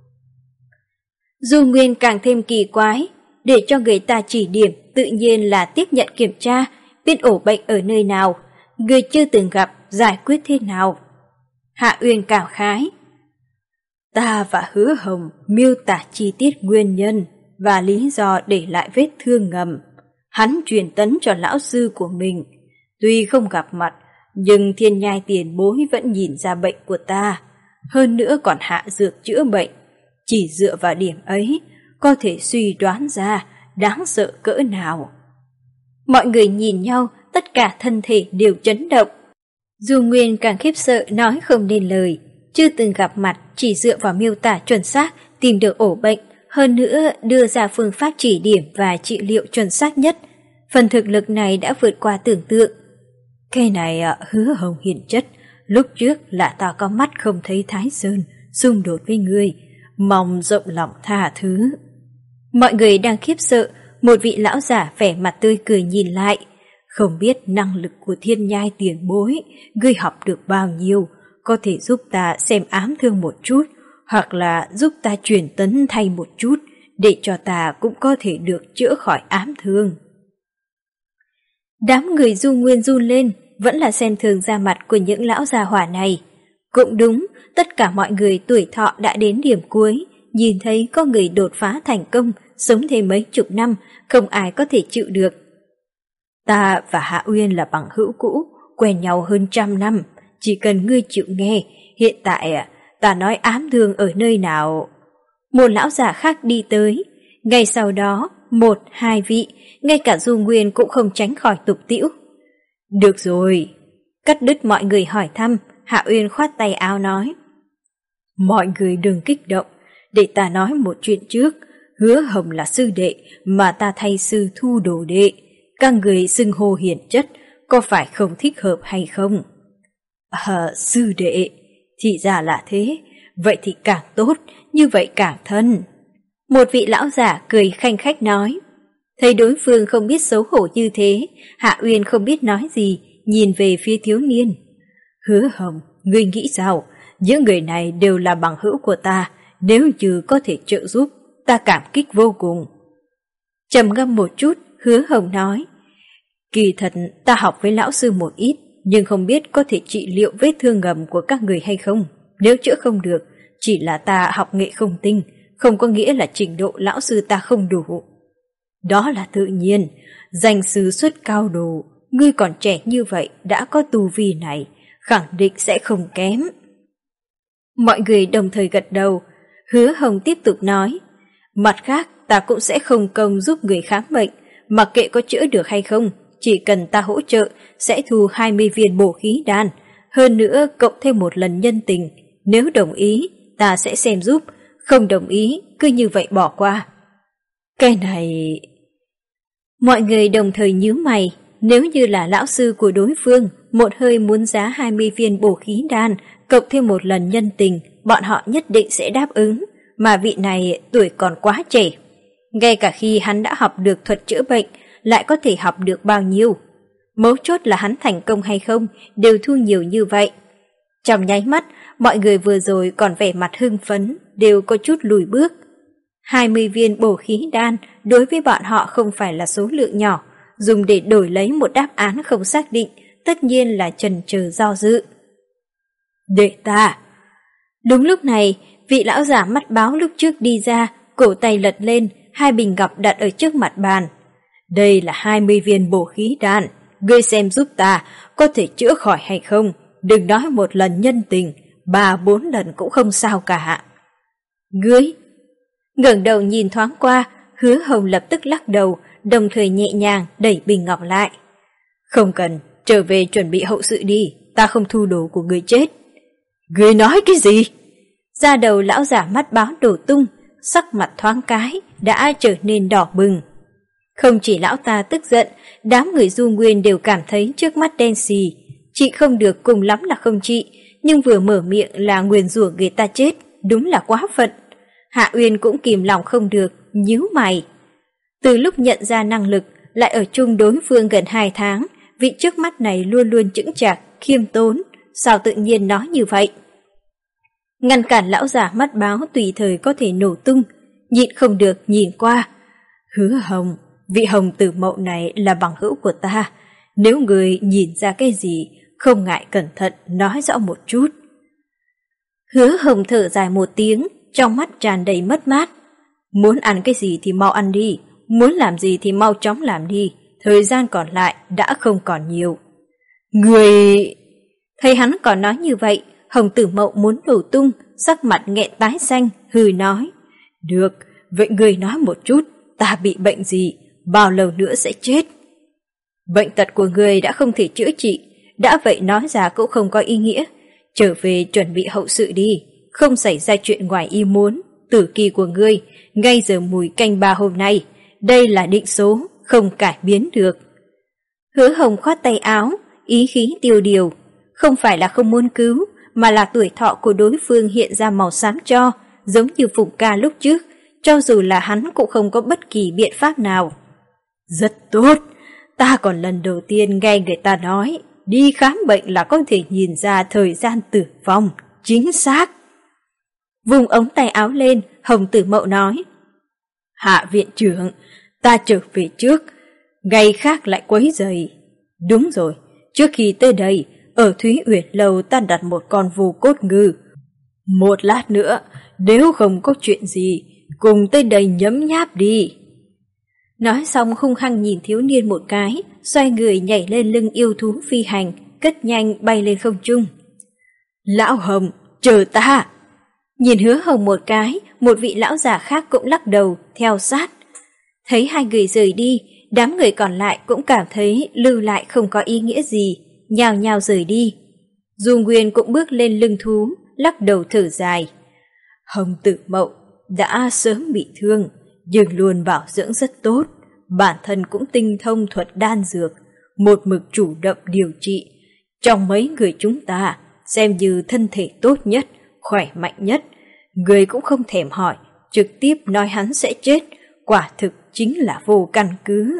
Speaker 1: Du Nguyên càng thêm kỳ quái, để cho người ta chỉ điểm tự nhiên là tiếp nhận kiểm tra, biết ổ bệnh ở nơi nào, người chưa từng gặp giải quyết thế nào. Hạ Uyên cảm khái. Ta và Hứa Hồng miêu tả chi tiết nguyên nhân và lý do để lại vết thương ngầm. Hắn truyền tấn cho lão sư của mình. Tuy không gặp mặt, nhưng Thiên Nhai tiền bối vẫn nhìn ra bệnh của ta. Hơn nữa còn hạ dược chữa bệnh. Chỉ dựa vào điểm ấy, có thể suy đoán ra đáng sợ cỡ nào. Mọi người nhìn nhau, tất cả thân thể đều chấn động. Du Nguyên càng khiếp sợ nói không nên lời. Chưa từng gặp mặt, chỉ dựa vào miêu tả chuẩn xác tìm được ổ bệnh, hơn nữa đưa ra phương pháp chỉ điểm và trị liệu chuẩn xác nhất. Phần thực lực này đã vượt qua tưởng tượng. Cái này à, Hứa Hồng hiền chất, lúc trước là ta có mắt không thấy Thái Sơn, xung đột với ngươi, mong rộng lòng tha thứ. Mọi người đang khiếp sợ, một vị lão giả vẻ mặt tươi cười nhìn lại. Không biết năng lực của Thiên Nhai tiền bối, ngươi học được bao nhiêu, có thể giúp ta xem ám thương một chút, hoặc là giúp ta truyền tấn thay một chút, để cho ta cũng có thể được chữa khỏi ám thương. Đám người Du Nguyên run lên, vẫn là xem thường da mặt của những lão già hỏa này. Cũng đúng, tất cả mọi người tuổi thọ đã đến điểm cuối, nhìn thấy có người đột phá thành công, sống thêm mấy chục năm, không ai có thể chịu được. Ta và Hạ Uyên là bằng hữu cũ, quen nhau hơn trăm năm, chỉ cần ngươi chịu nghe, hiện tại à, ta nói ám thương ở nơi nào. Một lão già khác đi tới, ngay sau đó, một, hai vị, ngay cả Du Nguyên cũng không tránh khỏi tục tĩu. Được rồi, cắt đứt mọi người hỏi thăm, Hạ Uyên khoát tay áo nói. Mọi người đừng kích động, để ta nói một chuyện trước, Hứa Hồng là sư đệ mà ta thay sư thu đồ đệ, các người xưng hô hiền chất, có phải không thích hợp hay không? Ờ, sư đệ, thì ra là thế, vậy thì càng tốt, như vậy càng thân. Một vị lão giả cười khanh khách nói. Thấy đối phương không biết xấu hổ như thế, Hạ Uyên không biết nói gì, nhìn về phía thiếu niên. Hứa Hồng, ngươi nghĩ sao? Những người này đều là bằng hữu của ta, nếu như có thể trợ giúp, ta cảm kích vô cùng. Trầm ngâm một chút, Hứa Hồng nói. Kỳ thật, ta học với lão sư một ít, nhưng không biết có thể trị liệu vết thương ngầm của các người hay không. Nếu chữa không được, chỉ là ta học nghệ không tinh, không có nghĩa là trình độ lão sư ta không đủ. Đó là tự nhiên, danh sư xuất cao đồ, ngươi còn trẻ như vậy đã có tu vi này, khẳng định sẽ không kém. Mọi người đồng thời gật đầu, Hứa Hồng tiếp tục nói. Mặt khác, ta cũng sẽ không công giúp người khám bệnh, mặc kệ có chữa được hay không, chỉ cần ta hỗ trợ sẽ thu hai mươi viên bổ khí đan, hơn nữa cộng thêm một lần nhân tình, nếu đồng ý ta sẽ xem giúp, không đồng ý cứ như vậy bỏ qua. Cái này... Mọi người đồng thời nhíu mày, nếu như là lão sư của đối phương, một hơi muốn giá hai mươi viên bổ khí đan, cộng thêm một lần nhân tình, bọn họ nhất định sẽ đáp ứng, mà vị này tuổi còn quá trẻ. Ngay cả khi hắn đã học được thuật chữa bệnh, lại có thể học được bao nhiêu. Mấu chốt là hắn thành công hay không, đều thu nhiều như vậy. Trong nháy mắt, mọi người vừa rồi còn vẻ mặt hưng phấn, đều có chút lùi bước. hai mươi viên bổ khí đan đối với bọn họ không phải là số lượng nhỏ, dùng để đổi lấy một đáp án không xác định, tất nhiên là chần chừ do dự. Để ta! Đúng lúc này, vị lão giả mắt báo lúc trước đi ra, cổ tay lật lên, hai bình ngọc đặt ở trước mặt bàn. Đây là hai mươi viên bổ khí đan, ngươi xem giúp ta, có thể chữa khỏi hay không, đừng nói một lần nhân tình, ba bốn lần cũng không sao cả. Ngươi! Ngẩng đầu nhìn thoáng qua, Hứa Hồng lập tức lắc đầu, đồng thời nhẹ nhàng đẩy bình ngọc lại. Không cần, trở về chuẩn bị hậu sự đi, ta không thu đồ của người chết. Ngươi nói cái gì? Da đầu lão giả mắt báo đổ tung, sắc mặt thoáng cái đã trở nên đỏ bừng. Không chỉ lão ta tức giận, đám người Du Nguyên đều cảm thấy trước mắt đen xì. Chị không được, cùng lắm là không trị, nhưng vừa mở miệng là nguyền rủa người ta chết, đúng là quá phận. Hạ Uyên cũng kìm lòng không được, nhíu mày. Từ lúc nhận ra năng lực, lại ở chung đối phương gần hai tháng, vị trước mắt này luôn luôn chững chạc, khiêm tốn, sao tự nhiên nói như vậy? Ngăn cản lão giả mắt báo tùy thời có thể nổ tung, nhịn không được nhìn qua. Hứa Hồng, vị Hồng Tử Mậu này là bằng hữu của ta, nếu người nhìn ra cái gì, không ngại cẩn thận nói rõ một chút. Hứa Hồng thở dài một tiếng, trong mắt tràn đầy mất mát. Muốn ăn cái gì thì mau ăn đi, muốn làm gì thì mau chóng làm đi, thời gian còn lại đã không còn nhiều. Người... Thấy hắn còn nói như vậy, Hồng Tử Mậu muốn đổ tung, sắc mặt nghẹn tái xanh, hừ nói. Được, vậy người nói một chút, ta bị bệnh gì, bao lâu nữa sẽ chết? Bệnh tật của người đã không thể chữa trị, đã vậy nói ra cũng không có ý nghĩa. Trở về chuẩn bị hậu sự đi, không xảy ra chuyện ngoài ý muốn, tử kỳ của ngươi, ngay giờ mùi canh ba hôm nay, đây là định số, không cải biến được. Hứa Hồng khoát tay áo, ý khí tiêu điều, không phải là không muốn cứu, mà là tuổi thọ của đối phương hiện ra màu xám cho, giống như Phùng Ca lúc trước, cho dù là hắn cũng không có bất kỳ biện pháp nào. Rất tốt, ta còn lần đầu tiên nghe người ta nói, đi khám bệnh là có thể nhìn ra thời gian tử vong, chính xác. Vùng ống tay áo lên, Hồng Tử Mậu nói. Hạ viện trưởng, ta trở về trước, ngày khác lại quấy rầy. Đúng rồi, trước khi tới đây, ở Thúy Uyển Lâu ta đặt một con vô cốt ngư. Một lát nữa, nếu không có chuyện gì, cùng tới đây nhấm nháp đi. Nói xong hung hăng nhìn thiếu niên một cái, xoay người nhảy lên lưng yêu thú phi hành, cất nhanh bay lên không trung. Lão Hồng, chờ ta! Nhìn Hứa Hồng một cái, một vị lão già khác cũng lắc đầu, theo sát. Thấy hai người rời đi, đám người còn lại cũng cảm thấy lưu lại không có ý nghĩa gì, nhào nhào rời đi. Du Nguyên cũng bước lên lưng thú, lắc đầu thở dài. Hồng Tử Mậu đã sớm bị thương, nhưng luôn bảo dưỡng rất tốt, bản thân cũng tinh thông thuật đan dược, một mực chủ động điều trị. Trong mấy người chúng ta, xem như thân thể tốt nhất, khỏe mạnh nhất, người cũng không thèm hỏi, trực tiếp nói hắn sẽ chết, quả thực chính là vô căn cứ.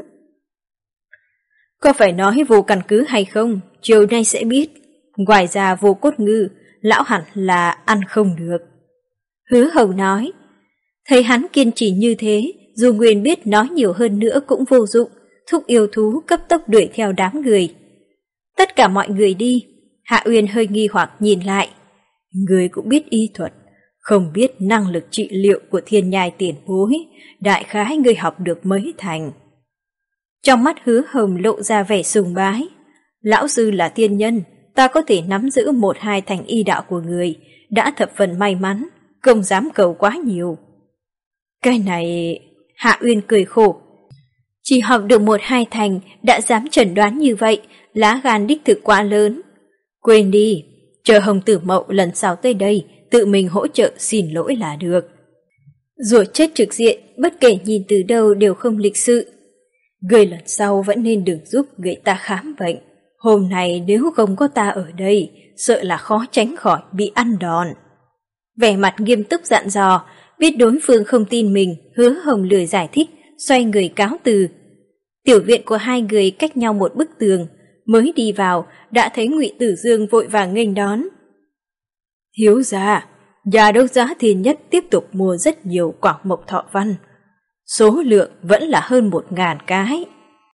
Speaker 1: Có phải nói vô căn cứ hay không, chiều nay sẽ biết. Ngoài ra vô cốt ngư, lão hẳn là ăn không được. Hứa Hồng nói. Thấy hắn kiên trì như thế, dù Nguyên biết nói nhiều hơn nữa cũng vô dụng, thúc yêu thú cấp tốc đuổi theo đám người. Tất cả mọi người đi, Hạ Uyên hơi nghi hoặc nhìn lại. Người cũng biết y thuật, không biết năng lực trị liệu của Thiên Nhai tiền bối, đại khái người học được mấy thành. Trong mắt Hứa Hồng lộ ra vẻ sùng bái. Lão sư là tiên nhân, ta có thể nắm giữ một hai thành y đạo của người, đã thập phần may mắn, không dám cầu quá nhiều. Cái này... Hạ Uyên cười khổ. Chỉ học được một hai thành đã dám chẩn đoán như vậy, lá gan đích thực quá lớn. Quên đi, chờ Hồng Tử Mậu lần sau tới đây, tự mình hỗ trợ xin lỗi là được. Rồi chết trực diện, bất kể nhìn từ đâu đều không lịch sự. Người lần sau vẫn nên đừng giúp người ta khám bệnh. Hôm nay nếu không có ta ở đây, sợ là khó tránh khỏi bị ăn đòn. Vẻ mặt nghiêm túc dặn dò, biết đối phương không tin mình, Hứa Hồng lười giải thích, xoay người cáo từ. Tiểu viện của hai người cách nhau một bức tường, mới đi vào đã thấy Ngụy Tử Dương vội vàng nghênh đón. Thiếu gia, nhà đấu giá Thiên Nhất tiếp tục mua rất nhiều quảng mộc thọ văn, số lượng vẫn là hơn một ngàn cái.